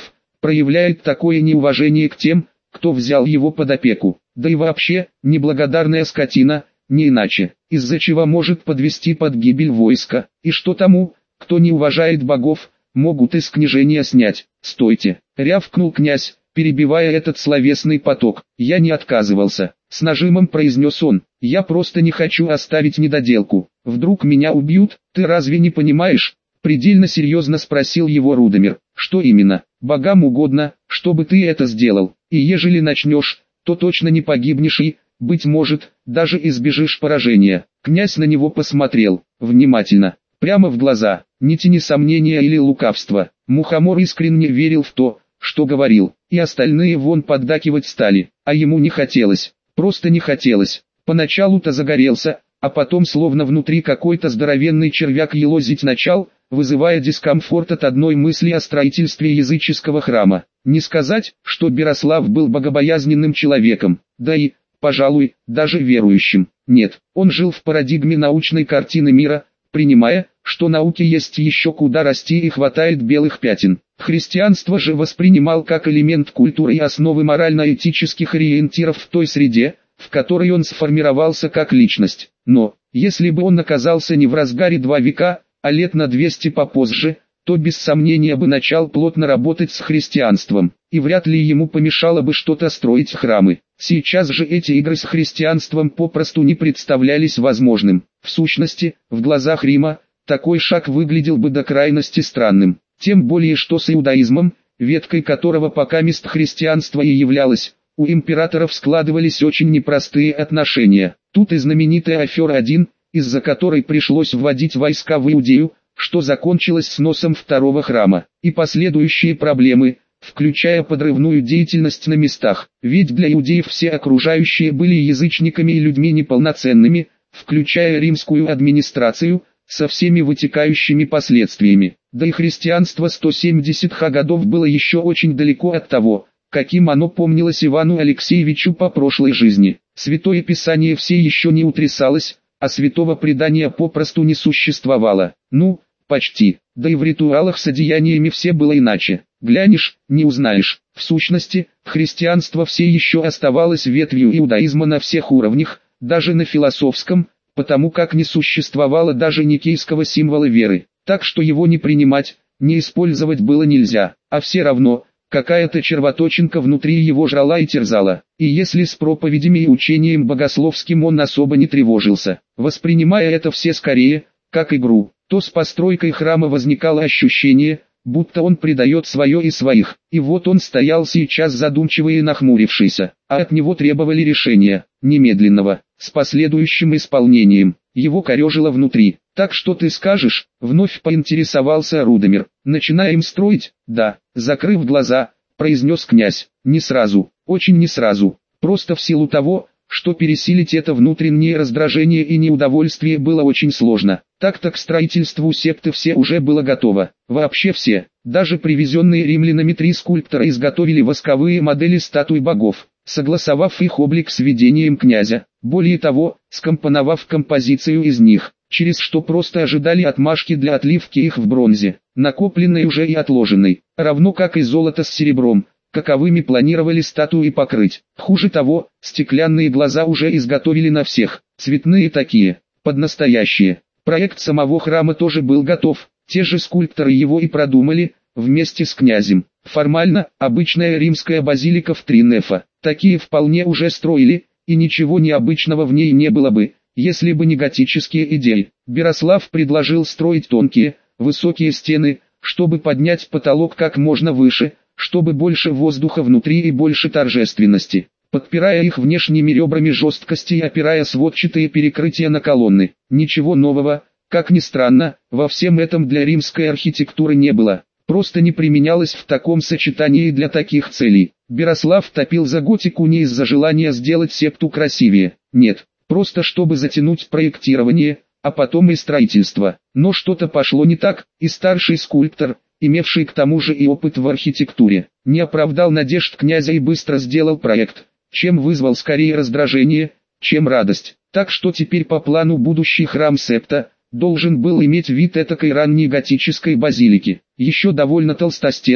проявляет такое неуважение к тем, кто взял его под опеку. Да и вообще, неблагодарная скотина, не иначе, из-за чего может подвести под гибель войска. И что тому, кто не уважает богов, могут из княжения снять. «Стойте!» — рявкнул князь, перебивая этот словесный поток. «Я не отказывался», — с нажимом произнес он. «Я просто не хочу оставить недоделку. Вдруг меня убьют, ты разве не понимаешь?» Предельно серьезно спросил его Рудомир. «Что именно? Богам угодно, чтобы ты это сделал. И ежели начнешь, то точно не погибнешь и, быть может, даже избежишь поражения». Князь на него посмотрел, внимательно, прямо в глаза, ни тени сомнения или лукавства. Мухомор искренне верил в то, что говорил, и остальные вон поддакивать стали, а ему не хотелось, просто не хотелось. Поначалу-то загорелся, а потом словно внутри какой-то здоровенный червяк елозить начал, вызывая дискомфорт от одной мысли о строительстве языческого храма. Не сказать, что Берослав был богобоязненным человеком, да и, пожалуй, даже верующим. Нет, он жил в парадигме научной картины мира, принимая, что науке есть еще куда расти и хватает белых пятен. Христианство же воспринимал как элемент культуры и основы морально-этических ориентиров в той среде, в которой он сформировался как личность. Но, если бы он оказался не в разгаре два века, а лет на двести попозже, то без сомнения бы начал плотно работать с христианством, и вряд ли ему помешало бы что-то строить храмы. Сейчас же эти игры с христианством попросту не представлялись возможным. В сущности, в глазах Рима, такой шаг выглядел бы до крайности странным. Тем более что с иудаизмом, веткой которого покамест христианство и являлось, у императоров складывались очень непростые отношения. Тут и знаменитая афера один, из-за которой пришлось вводить войска в Иудею, что закончилось сносом второго храма, и последующие проблемы, включая подрывную деятельность на местах. Ведь для иудеев все окружающие были язычниками и людьми неполноценными, включая римскую администрацию, со всеми вытекающими последствиями. Да и христианство сто семьдесят годов было еще очень далеко от того, каким оно помнилось Ивану Алексеевичу по прошлой жизни. Святое Писание все еще не утрясалось, а святого предания попросту не существовало. Ну, почти. Да и в ритуалах с одеяниями все было иначе. Глянешь, не узнаешь. В сущности, христианство все еще оставалось ветвью иудаизма на всех уровнях, даже на философском, потому как не существовало даже никейского символа веры. Так что его не принимать, не использовать было нельзя, а все равно, какая-то червоточинка внутри его жрала и терзала. И если с проповедями и учением богословским он особо не тревожился, воспринимая это все скорее, как игру, то с постройкой храма возникало ощущение, будто он предает свое и своих. И вот он стоял сейчас задумчивый и нахмурившийся, а от него требовали решения, немедленного, с последующим исполнением. Его корежило внутри. «Так что ты скажешь?» — вновь поинтересовался Рудомир. «Начинаем строить?» «Да», — закрыв глаза, произнес князь. «Не сразу, очень не сразу, просто в силу того, что пересилить это внутреннее раздражение и неудовольствие было очень сложно. Так-то к строительству септы все уже было готово. Вообще все, даже привезенные римлянами три скульптора изготовили восковые модели статуй богов, согласовав их облик с видением князя, более того, скомпоновав композицию из них, через что просто ожидали отмашки для отливки их в бронзе, накопленной уже и отложенной, равно как и золото с серебром, каковыми планировали статуи покрыть. Хуже того, стеклянные глаза уже изготовили на всех, цветные такие, под настоящие. Проект самого храма тоже был готов, те же скульпторы его и продумали, вместе с князем. Формально, обычная римская базилика в три нефа, такие вполне уже строили, и ничего необычного в ней не было бы, если бы не готические идеи. Берослав предложил строить тонкие, высокие стены, чтобы поднять потолок как можно выше, чтобы больше воздуха внутри и больше торжественности, подпирая их внешними ребрами жесткости и опирая сводчатые перекрытия на колонны. Ничего нового, как ни странно, во всем этом для римской архитектуры не было, просто не применялось в таком сочетании для таких целей. Берослав топил за готику не из-за желания сделать септу красивее, нет, просто чтобы затянуть проектирование, а потом и строительство. Но что-то пошло не так, и старший скульптор, имевший к тому же и опыт в архитектуре, не оправдал надежд князя и быстро сделал проект, чем вызвал скорее раздражение, чем радость. Так что теперь по плану будущий храм Септа должен был иметь вид этакой ранней готической базилики, еще довольно толстостенной,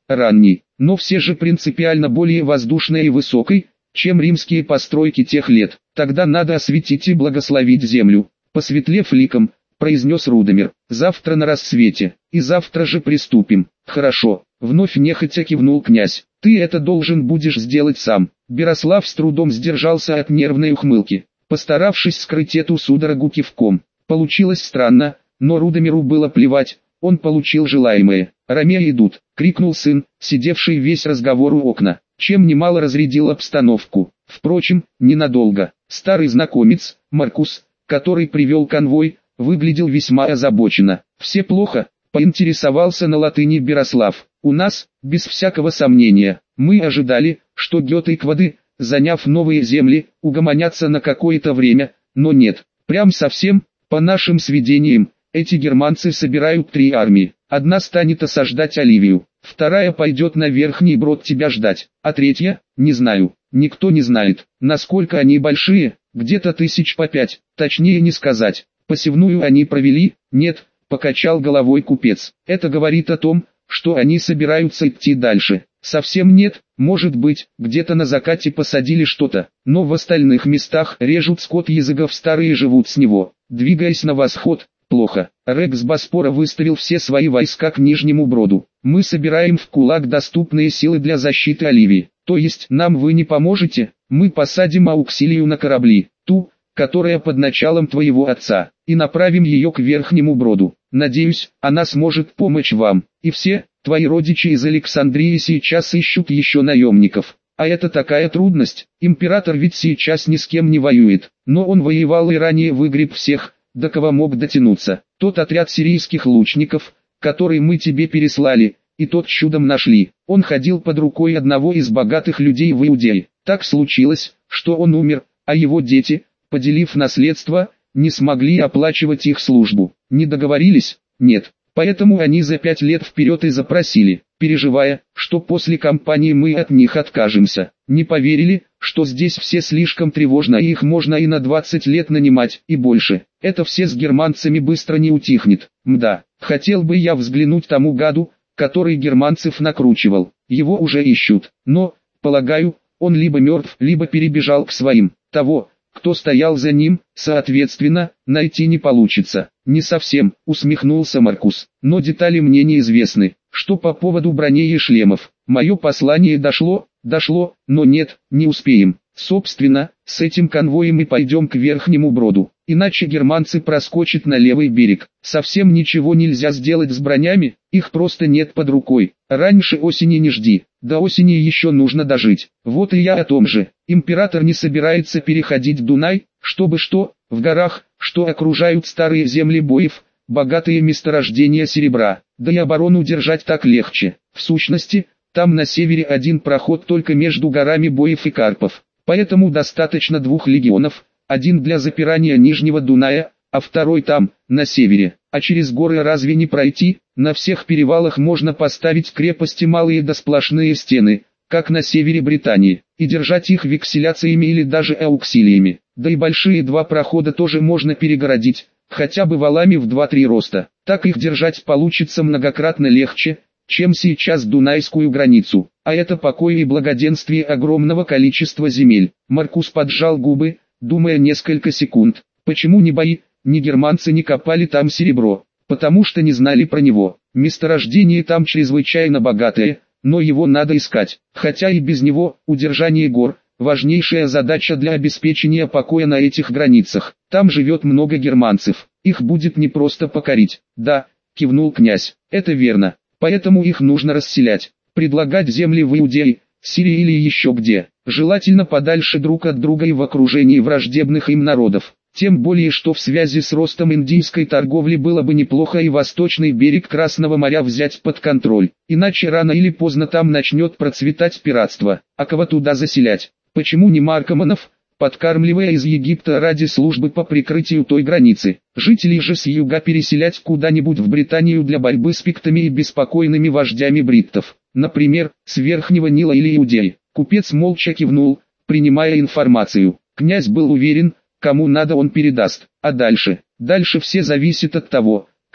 ранней, но все же принципиально более воздушной и высокой, чем римские постройки тех лет. Тогда надо осветить и благословить землю. Посветлев ликом, произнес Рудомир, завтра на рассвете, и завтра же приступим. Хорошо, вновь нехотя кивнул князь, ты это должен будешь сделать сам. Берослав с трудом сдержался от нервной ухмылки, постаравшись скрыть эту судорогу кивком. Получилось странно, но Рудомиру было плевать, он получил желаемое. «Ромея идут!» — крикнул сын, сидевший весь разговор у окна, чем немало разрядил обстановку. Впрочем, ненадолго. Старый знакомец, Маркус, который привел конвой, выглядел весьма озабоченно. «Все плохо?» — поинтересовался на латыни Берослав. «У нас, без всякого сомнения, мы ожидали, что Гёте и Квады, заняв новые земли, угомонятся на какое-то время, но нет, прям совсем, по нашим сведениям, эти германцы собирают три армии. Одна станет осаждать Оливию, вторая пойдет на Верхний Брод тебя ждать, а третья, не знаю, никто не знает, насколько они большие, где-то тысяч по пять, точнее не сказать. Посевную они провели, нет, покачал головой купец. Это говорит о том, что они собираются идти дальше. Совсем нет, может быть, где-то на закате посадили что-то, но в остальных местах режут скот языков старые живут с него, двигаясь на восход. Плохо. Рекс Боспора выставил все свои войска к Нижнему Броду. Мы собираем в кулак доступные силы для защиты Оливии. То есть нам вы не поможете? Мы посадим Ауксилию на корабли, ту, которая под началом твоего отца, и направим ее к Верхнему Броду. Надеюсь, она сможет помочь вам. И все, твои родичи из Александрии сейчас ищут еще наемников. А это такая трудность. Император ведь сейчас ни с кем не воюет, но он воевал и ранее выгреб всех, до кого мог дотянуться. Тот отряд сирийских лучников, который мы тебе переслали, и тот чудом нашли. Он ходил под рукой одного из богатых людей в Иудее. Так случилось, что он умер, а его дети, поделив наследство, не смогли оплачивать их службу. Не договорились? Нет. Поэтому они за пять лет вперед и запросили, переживая, что после кампании мы от них откажемся. Не поверили, что здесь все слишком тревожно и их можно и на двадцать лет нанимать, и больше. Это все с германцами быстро не утихнет. Мда, хотел бы я взглянуть тому гаду, который германцев накручивал. Его уже ищут, но, полагаю, он либо мертв, либо перебежал к своим. Того, кто стоял за ним, соответственно, найти не получится. Не совсем, усмехнулся Маркус, но детали мне неизвестны. Что по поводу броней и шлемов? Мое послание дошло, дошло, но нет, не успеем. Собственно, с этим конвоем мы пойдем к Верхнему Броду, иначе германцы проскочат на левый берег. Совсем ничего нельзя сделать с бронями, их просто нет под рукой. Раньше осени не жди, до осени еще нужно дожить. Вот и я о том же. Император не собирается переходить Дунай, чтобы что, в горах, что окружают старые земли боев, богатые месторождения серебра, да и оборону держать так легче. В сущности, там на севере один проход только между горами Боев и Карпов, поэтому достаточно двух легионов, один для запирания Нижнего Дуная, а второй там, на севере. А через горы разве не пройти? На всех перевалах можно поставить крепости малые да сплошные стены, как на севере Британии, и держать их векселяциями или даже ауксилиями. Да и большие два прохода тоже можно перегородить, хотя бы валами в два-три роста. Так их держать получится многократно легче, чем сейчас Дунайскую границу. А это покой и благоденствие огромного количества земель. Маркус поджал губы, думая несколько секунд. Почему ни бои, ни германцы не копали там серебро? Потому что не знали про него. Месторождение там чрезвычайно богатое, но его надо искать. Хотя и без него, удержание гор – важнейшая задача для обеспечения покоя на этих границах. Там живет много германцев, их будет непросто покорить. Да, кивнул князь, это верно, поэтому их нужно расселять, предлагать земли в Иудее, Сирии или еще где, желательно подальше друг от друга и в окружении враждебных им народов. Тем более, что в связи с ростом индийской торговли было бы неплохо и восточный берег Красного моря взять под контроль, иначе рано или поздно там начнет процветать пиратство, а кого туда заселять? Почему не маркоманов, подкармливая из Египта ради службы по прикрытию той границы? Жителей же с юга переселять куда-нибудь в Британию для борьбы с пиктами и беспокойными вождями бриттов, например, с Верхнего Нила или Иудеи. Купец молча кивнул, принимая информацию. Князь был уверен, кому надо он передаст, а дальше? Дальше все зависит от того,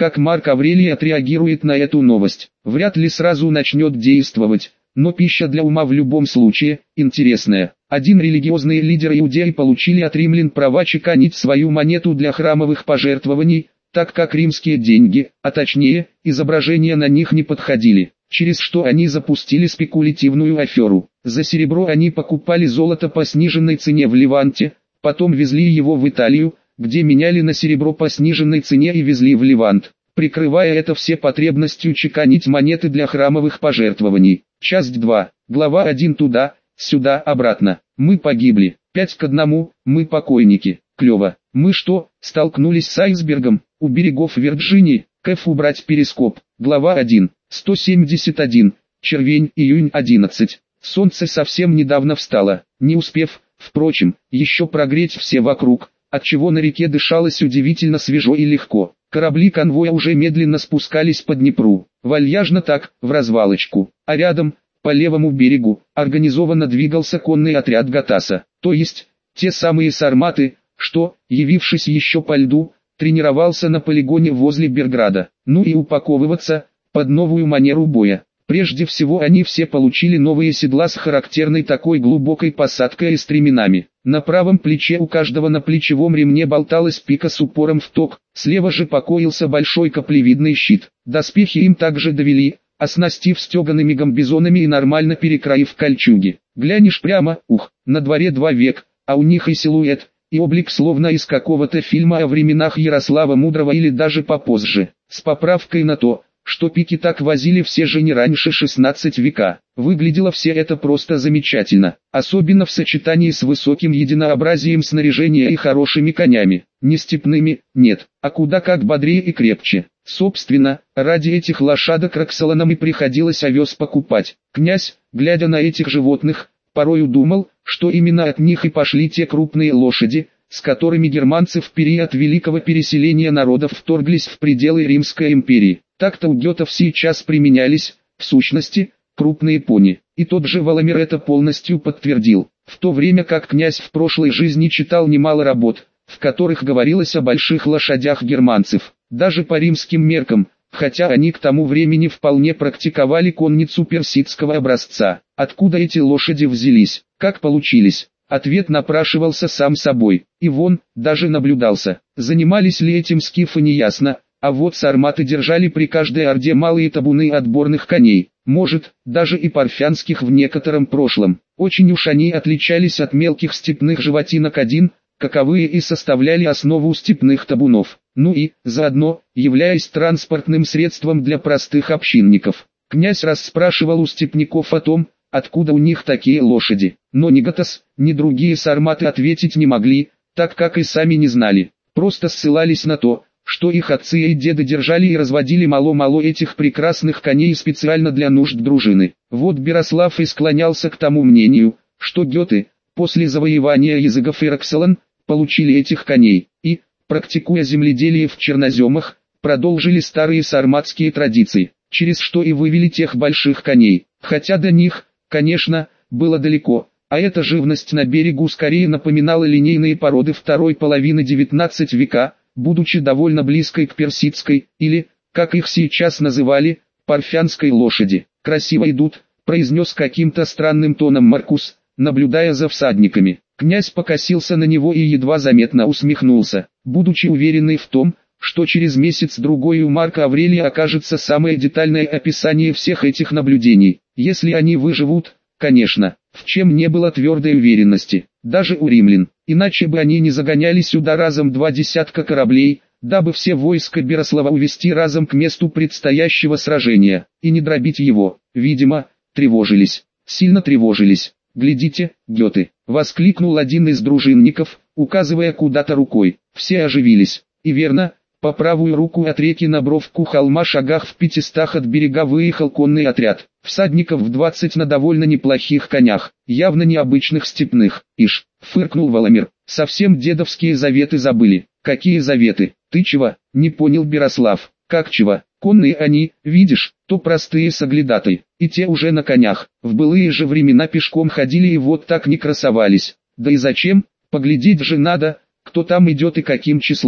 как Марк Аврелий отреагирует на эту новость. Вряд ли сразу начнет действовать, но пища для ума в любом случае, интересная. Один религиозный лидер иудеи получили от римлян права чеканить свою монету для храмовых пожертвований, так как римские деньги, а точнее, изображения на них не подходили, через что они запустили спекулятивную аферу. За серебро они покупали золото по сниженной цене в Леванте, потом везли его в Италию, где меняли на серебро по сниженной цене и везли в Левант, прикрывая это все потребностью чеканить монеты для храмовых пожертвований. Часть два. Глава один. Туда, сюда, обратно. Мы погибли. пять к одному, мы покойники. Клево. Мы что, столкнулись с айсбергом? У берегов Вирджинии. Кэф убрать перископ. Глава один. сто семьдесят один. Червень, июнь одиннадцать. Солнце совсем недавно встало, не успев, впрочем, еще прогреть все вокруг, отчего на реке дышалось удивительно свежо и легко. Корабли конвоя уже медленно спускались по Днепру, вальяжно так, в развалочку, а рядом, по левому берегу, организованно двигался конный отряд Гатаса, то есть, те самые сарматы, что, явившись еще по льду, тренировался на полигоне возле Берграда, ну и упаковываться, под новую манеру боя. Прежде всего они все получили новые седла с характерной такой глубокой посадкой и стременами. На правом плече у каждого на плечевом ремне болталась пика с упором в ток, слева же покоился большой каплевидный щит. Доспехи им также довели, оснастив стегаными гамбизонами и нормально перекроив кольчуги. Глянешь прямо, ух, на дворе два век, а у них и силуэт, и облик словно из какого-то фильма о временах Ярослава Мудрого или даже попозже, с поправкой на то, что пики так возили все же не раньше шестнадцатого века. Выглядело все это просто замечательно, особенно в сочетании с высоким единообразием снаряжения и хорошими конями. Не степными, нет, а куда как бодрее и крепче. Собственно, ради этих лошадок Роксоланам и приходилось овес покупать. Князь, глядя на этих животных, порою думал, что именно от них и пошли те крупные лошади, с которыми германцы в период великого переселения народов вторглись в пределы Римской империи. Так-то у гетов сейчас применялись, в сущности, крупные пони. И тот же Воломир это полностью подтвердил, в то время как князь в прошлой жизни читал немало работ, в которых говорилось о больших лошадях германцев, даже по римским меркам, хотя они к тому времени вполне практиковали конницу персидского образца. Откуда эти лошади взялись, как получились? Ответ напрашивался сам собой, и вон, даже наблюдался. Занимались ли этим скифы неясно, а вот сарматы держали при каждой орде малые табуны отборных коней, может, даже и парфянских в некотором прошлом. Очень уж они отличались от мелких степных животинок один, каковые и составляли основу степных табунов, ну и, заодно, являясь транспортным средством для простых общинников. Князь расспрашивал у степняков о том, откуда у них такие лошади, но ни Гатас, ни другие сарматы ответить не могли, так как и сами не знали, просто ссылались на то, что их отцы и деды держали и разводили мало-мало этих прекрасных коней специально для нужд дружины. Вот Берослав и склонялся к тому мнению, что геты, после завоевания языков и Роксолан, получили этих коней, и, практикуя земледелие в черноземах, продолжили старые сарматские традиции, через что и вывели тех больших коней, хотя до них, конечно, было далеко, а эта живность на берегу скорее напоминала линейные породы второй половины девятнадцатого века, будучи довольно близкой к персидской, или, как их сейчас называли, парфянской лошади. «Красиво идут», произнес каким-то странным тоном Маркус, наблюдая за всадниками. Князь покосился на него и едва заметно усмехнулся, будучи уверенный в том, что через месяц-другой у Марка Аврелия окажется самое детальное описание всех этих наблюдений, если они выживут, конечно, в чем не было твердой уверенности, даже у римлян, иначе бы они не загоняли сюда разом два десятка кораблей, дабы все войска Берослава увести разом к месту предстоящего сражения, и не дробить его. Видимо, тревожились, сильно тревожились. «Глядите, геты!» — воскликнул один из дружинников, указывая куда-то рукой. Все оживились, и верно, по правую руку от реки на бровку холма шагах в пятистах от берега выехал конный отряд. Всадников в двадцать на довольно неплохих конях, явно необычных степных. «Ишь!» — фыркнул Воломир. «Совсем дедовские заветы забыли». «Какие заветы? Ты чего?» — не понял Берослав. «Как чего? Конные они, видишь, то простые соглядатай, и те уже на конях. В былые же времена пешком ходили и вот так не красовались. Да и зачем? Поглядеть же надо, кто там идет и каким числом.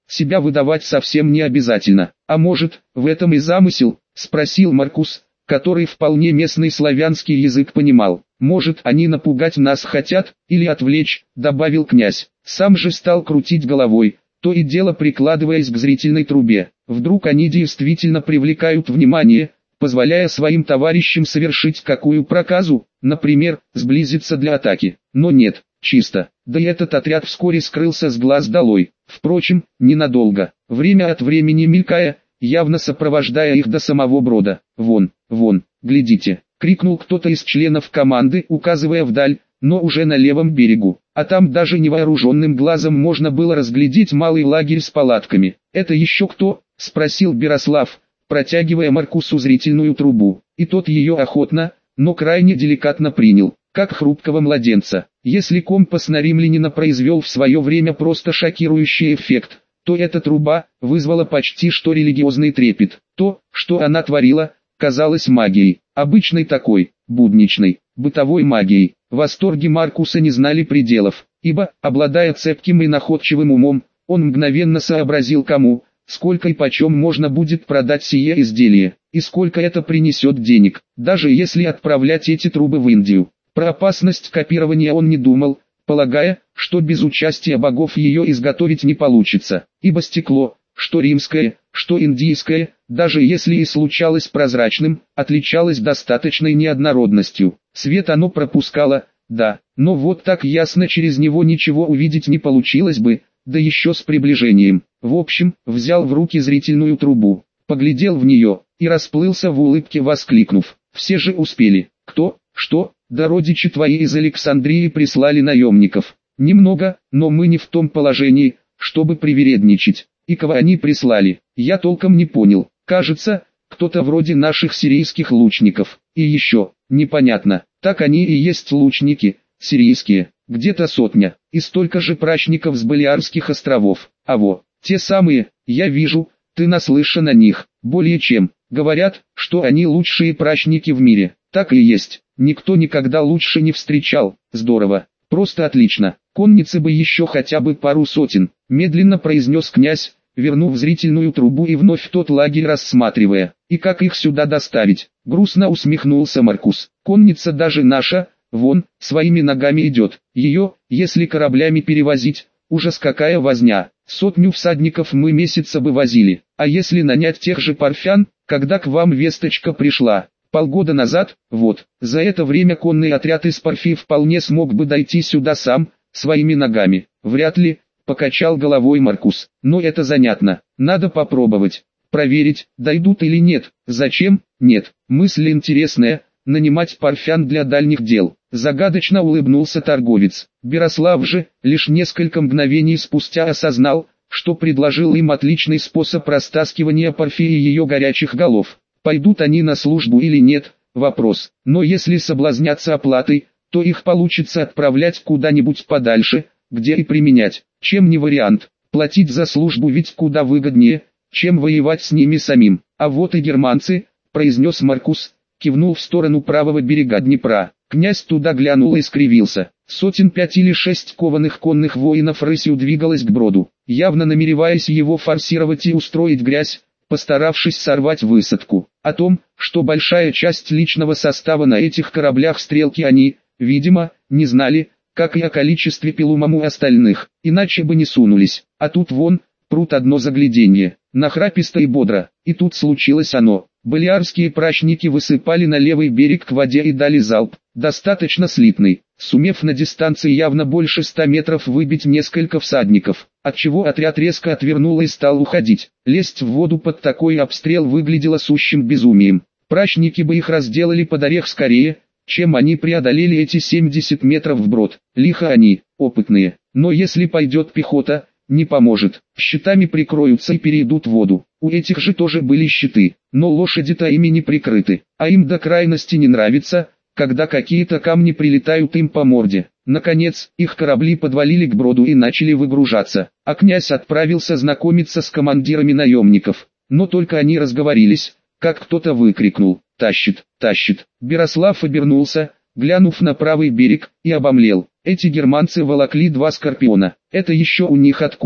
себя выдавать совсем не обязательно. А может, в этом и замысел, спросил Маркус, который вполне местный славянский язык понимал. Может, они напугать нас хотят, или отвлечь, добавил князь. Сам же стал крутить головой, то и дело прикладываясь к зрительной трубе. Вдруг они действительно привлекают внимание, позволяя своим товарищам совершить какую проказу, например, сблизиться для атаки. Но нет, чисто. Да и этот отряд вскоре скрылся с глаз долой. Впрочем, ненадолго. Время от времени мелькая, явно сопровождая их до самого брода. «Вон, вон, глядите!» — крикнул кто-то из членов команды, указывая вдаль, но уже на левом берегу. А там даже невооруженным глазом можно было разглядеть малый лагерь с палатками. «Это еще кто?» — спросил Берослав, протягивая Маркусу зрительную трубу. И тот ее охотно, но крайне деликатно принял, как хрупкого младенца. Если компас на римлянина произвел в свое время просто шокирующий эффект, то эта труба вызвала почти что религиозный трепет. То, что она творила, казалось магией, обычной такой, будничной, бытовой магией. Восторги Маркуса не знали пределов, ибо, обладая цепким и находчивым умом, он мгновенно сообразил, кому, сколько и почем можно будет продать сие изделие, и сколько это принесет денег, даже если отправлять эти трубы в Индию. Про опасность копирования он не думал, полагая, что без участия богов ее изготовить не получится, ибо стекло, что римское, что индийское, даже если и случалось прозрачным, отличалось достаточной неоднородностью. Свет оно пропускало, да, но вот так ясно через него ничего увидеть не получилось бы, да еще с приближением. В общем, взял в руки зрительную трубу, поглядел в нее, и расплылся в улыбке, воскликнув: «Все же успели». «Кто? Что? Да родичи твои из Александрии прислали наемников». «Немного, но мы не в том положении, чтобы привередничать». «И кого они прислали?» «Я толком не понял. Кажется, кто-то вроде наших сирийских лучников. И еще, непонятно, так они и есть лучники, сирийские, где-то сотня, и столько же прачников с Балиарских островов. А во, те самые, я вижу, ты наслышан о них, более чем. Говорят, что они лучшие прачники в мире. Так и есть, никто никогда лучше не встречал. Здорово, просто отлично. Конницы бы еще хотя бы пару сотен», медленно произнес князь, вернув зрительную трубу и вновь тот лагерь рассматривая. «И как их сюда доставить?» Грустно усмехнулся Маркус. «Конница даже наша, вон, своими ногами идет. Ее, если кораблями перевозить, ужас какая возня. Сотню всадников мы месяца бы возили. А если нанять тех же парфян, когда к вам весточка пришла? Полгода назад, вот, за это время конный отряд из Парфии вполне смог бы дойти сюда сам, своими ногами». «Вряд ли», покачал головой Маркус. «Но это занятно, надо попробовать, проверить, дойдут или нет». «Зачем? Нет, мысль интересная, нанимать парфян для дальних дел». Загадочно улыбнулся торговец. Берослав же, лишь несколько мгновений спустя осознал, что предложил им отличный способ растаскивания Парфии и ее горячих голов. Пойдут они на службу или нет, вопрос. Но если соблазняться оплатой, то их получится отправлять куда-нибудь подальше, где и применять, чем не вариант. Платить за службу ведь куда выгоднее, чем воевать с ними самим. А вот и германцы, произнес Маркус, кивнул в сторону правого берега Днепра. Князь туда глянул и скривился. Сотен пять или шесть кованых конных воинов рысью двигалось к броду, явно намереваясь его форсировать и устроить грязь, постаравшись сорвать высадку. О том, что большая часть личного состава на этих кораблях стрелки они, видимо, не знали, как и о количестве пилумам у остальных, иначе бы не сунулись. А тут вон, прут одно загляденье, нахраписто и бодро. И тут случилось оно. Балиарские прачники высыпали на левый берег к воде и дали залп, достаточно слитный, сумев на дистанции явно больше ста метров выбить несколько всадников, отчего отряд резко отвернул и стал уходить. Лезть в воду под такой обстрел выглядело сущим безумием. Прачники бы их разделали под орех скорее, чем они преодолели эти семьдесят метров вброд. Лихо они, опытные, но если пойдет пехота, не поможет. Щитами прикроются и перейдут в воду. У этих же тоже были щиты, но лошади-то ими не прикрыты, а им до крайности не нравится, когда какие-то камни прилетают им по морде. Наконец, их корабли подвалили к броду и начали выгружаться, а князь отправился знакомиться с командирами наемников. Но только они разговорились, как кто-то выкрикнул: «Тащит, тащит!» Берослав обернулся, глянув на правый берег, и обомлел. Эти германцы волокли два скорпиона. Это еще у них откуда?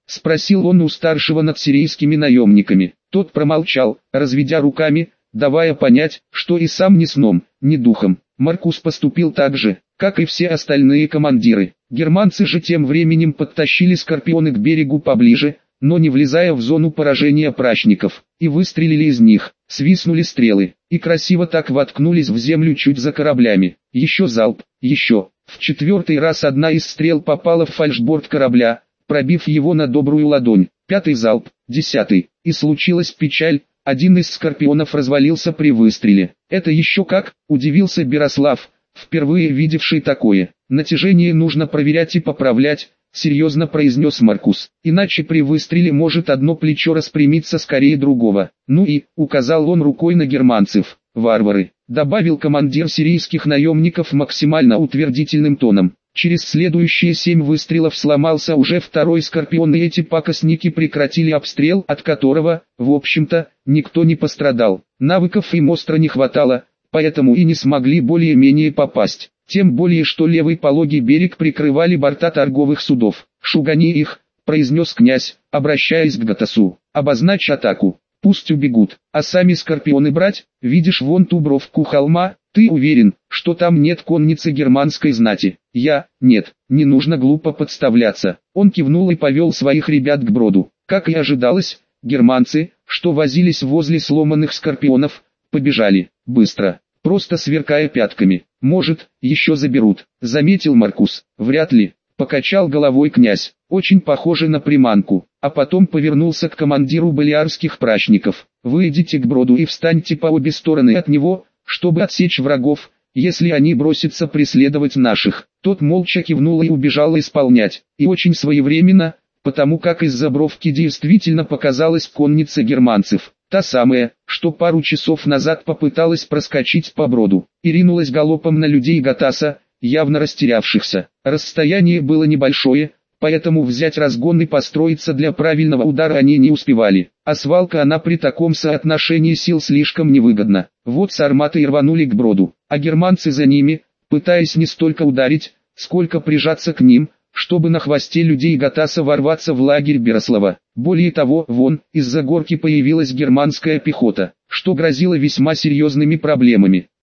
спросил он у старшего над сирийскими наемниками. Тот промолчал, разведя руками, давая понять, что и сам ни сном, ни духом. Маркус поступил так же, как и все остальные командиры. Германцы же тем временем подтащили скорпионы к берегу поближе, но не влезая в зону поражения прачников, и выстрелили из них. Свистнули стрелы, и красиво так воткнулись в землю чуть за кораблями. Еще залп, еще. В четвертый раз одна из стрел попала в фальшборд корабля, пробив его на добрую ладонь. Пятый залп, десятый. И случилась печаль, один из скорпионов развалился при выстреле. Это еще как, удивился Берослав, впервые видевший такое. Натяжение нужно проверять и поправлять, серьезно произнес Маркус. Иначе при выстреле может одно плечо распрямиться скорее другого. Ну и, указал он рукой на германцев, варвары, добавил командир сирийских наемников максимально утвердительным тоном. Через следующие семь выстрелов сломался уже второй скорпион, и эти пакостники прекратили обстрел, от которого, в общем-то, никто не пострадал. Навыков им остро не хватало, поэтому и не смогли более-менее попасть. Тем более, что левый пологий берег прикрывали борта торговых судов. «Шугани их», — произнес князь, обращаясь к Гатасу, — «обозначь атаку, пусть убегут, а сами скорпионы брать, видишь вон ту бровку холма, ты уверен, что там нет конницы германской знати?» «Я, нет, не нужно глупо подставляться». Он кивнул и повел своих ребят к броду. Как и ожидалось, германцы, что возились возле сломанных скорпионов, побежали, быстро, просто сверкая пятками. «Может, еще заберут», — заметил Маркус. «Вряд ли», — покачал головой князь, — «очень похоже на приманку». А потом повернулся к командиру балиарских прачников. «Вы идите к броду и встаньте по обе стороны от него, чтобы отсечь врагов, если они бросятся преследовать наших». Тот молча кивнул и убежал исполнять. И очень своевременно, потому как из-за бровки действительно показалась конница германцев. Та самая, что пару часов назад попыталась проскочить по броду, и ринулась галопом на людей Гатаса, явно растерявшихся. Расстояние было небольшое, поэтому взять разгон и построиться для правильного удара они не успевали. А свалка она при таком соотношении сил слишком невыгодна. Вот сарматы и рванули к броду, а германцы за ними, пытаясь не столько ударить, сколько прижаться к ним, чтобы на хвосте людей Гатаса ворваться в лагерь Берослава. Более того, вон, из-за горки появилась германская пехота, что грозило весьма серьезными проблемами.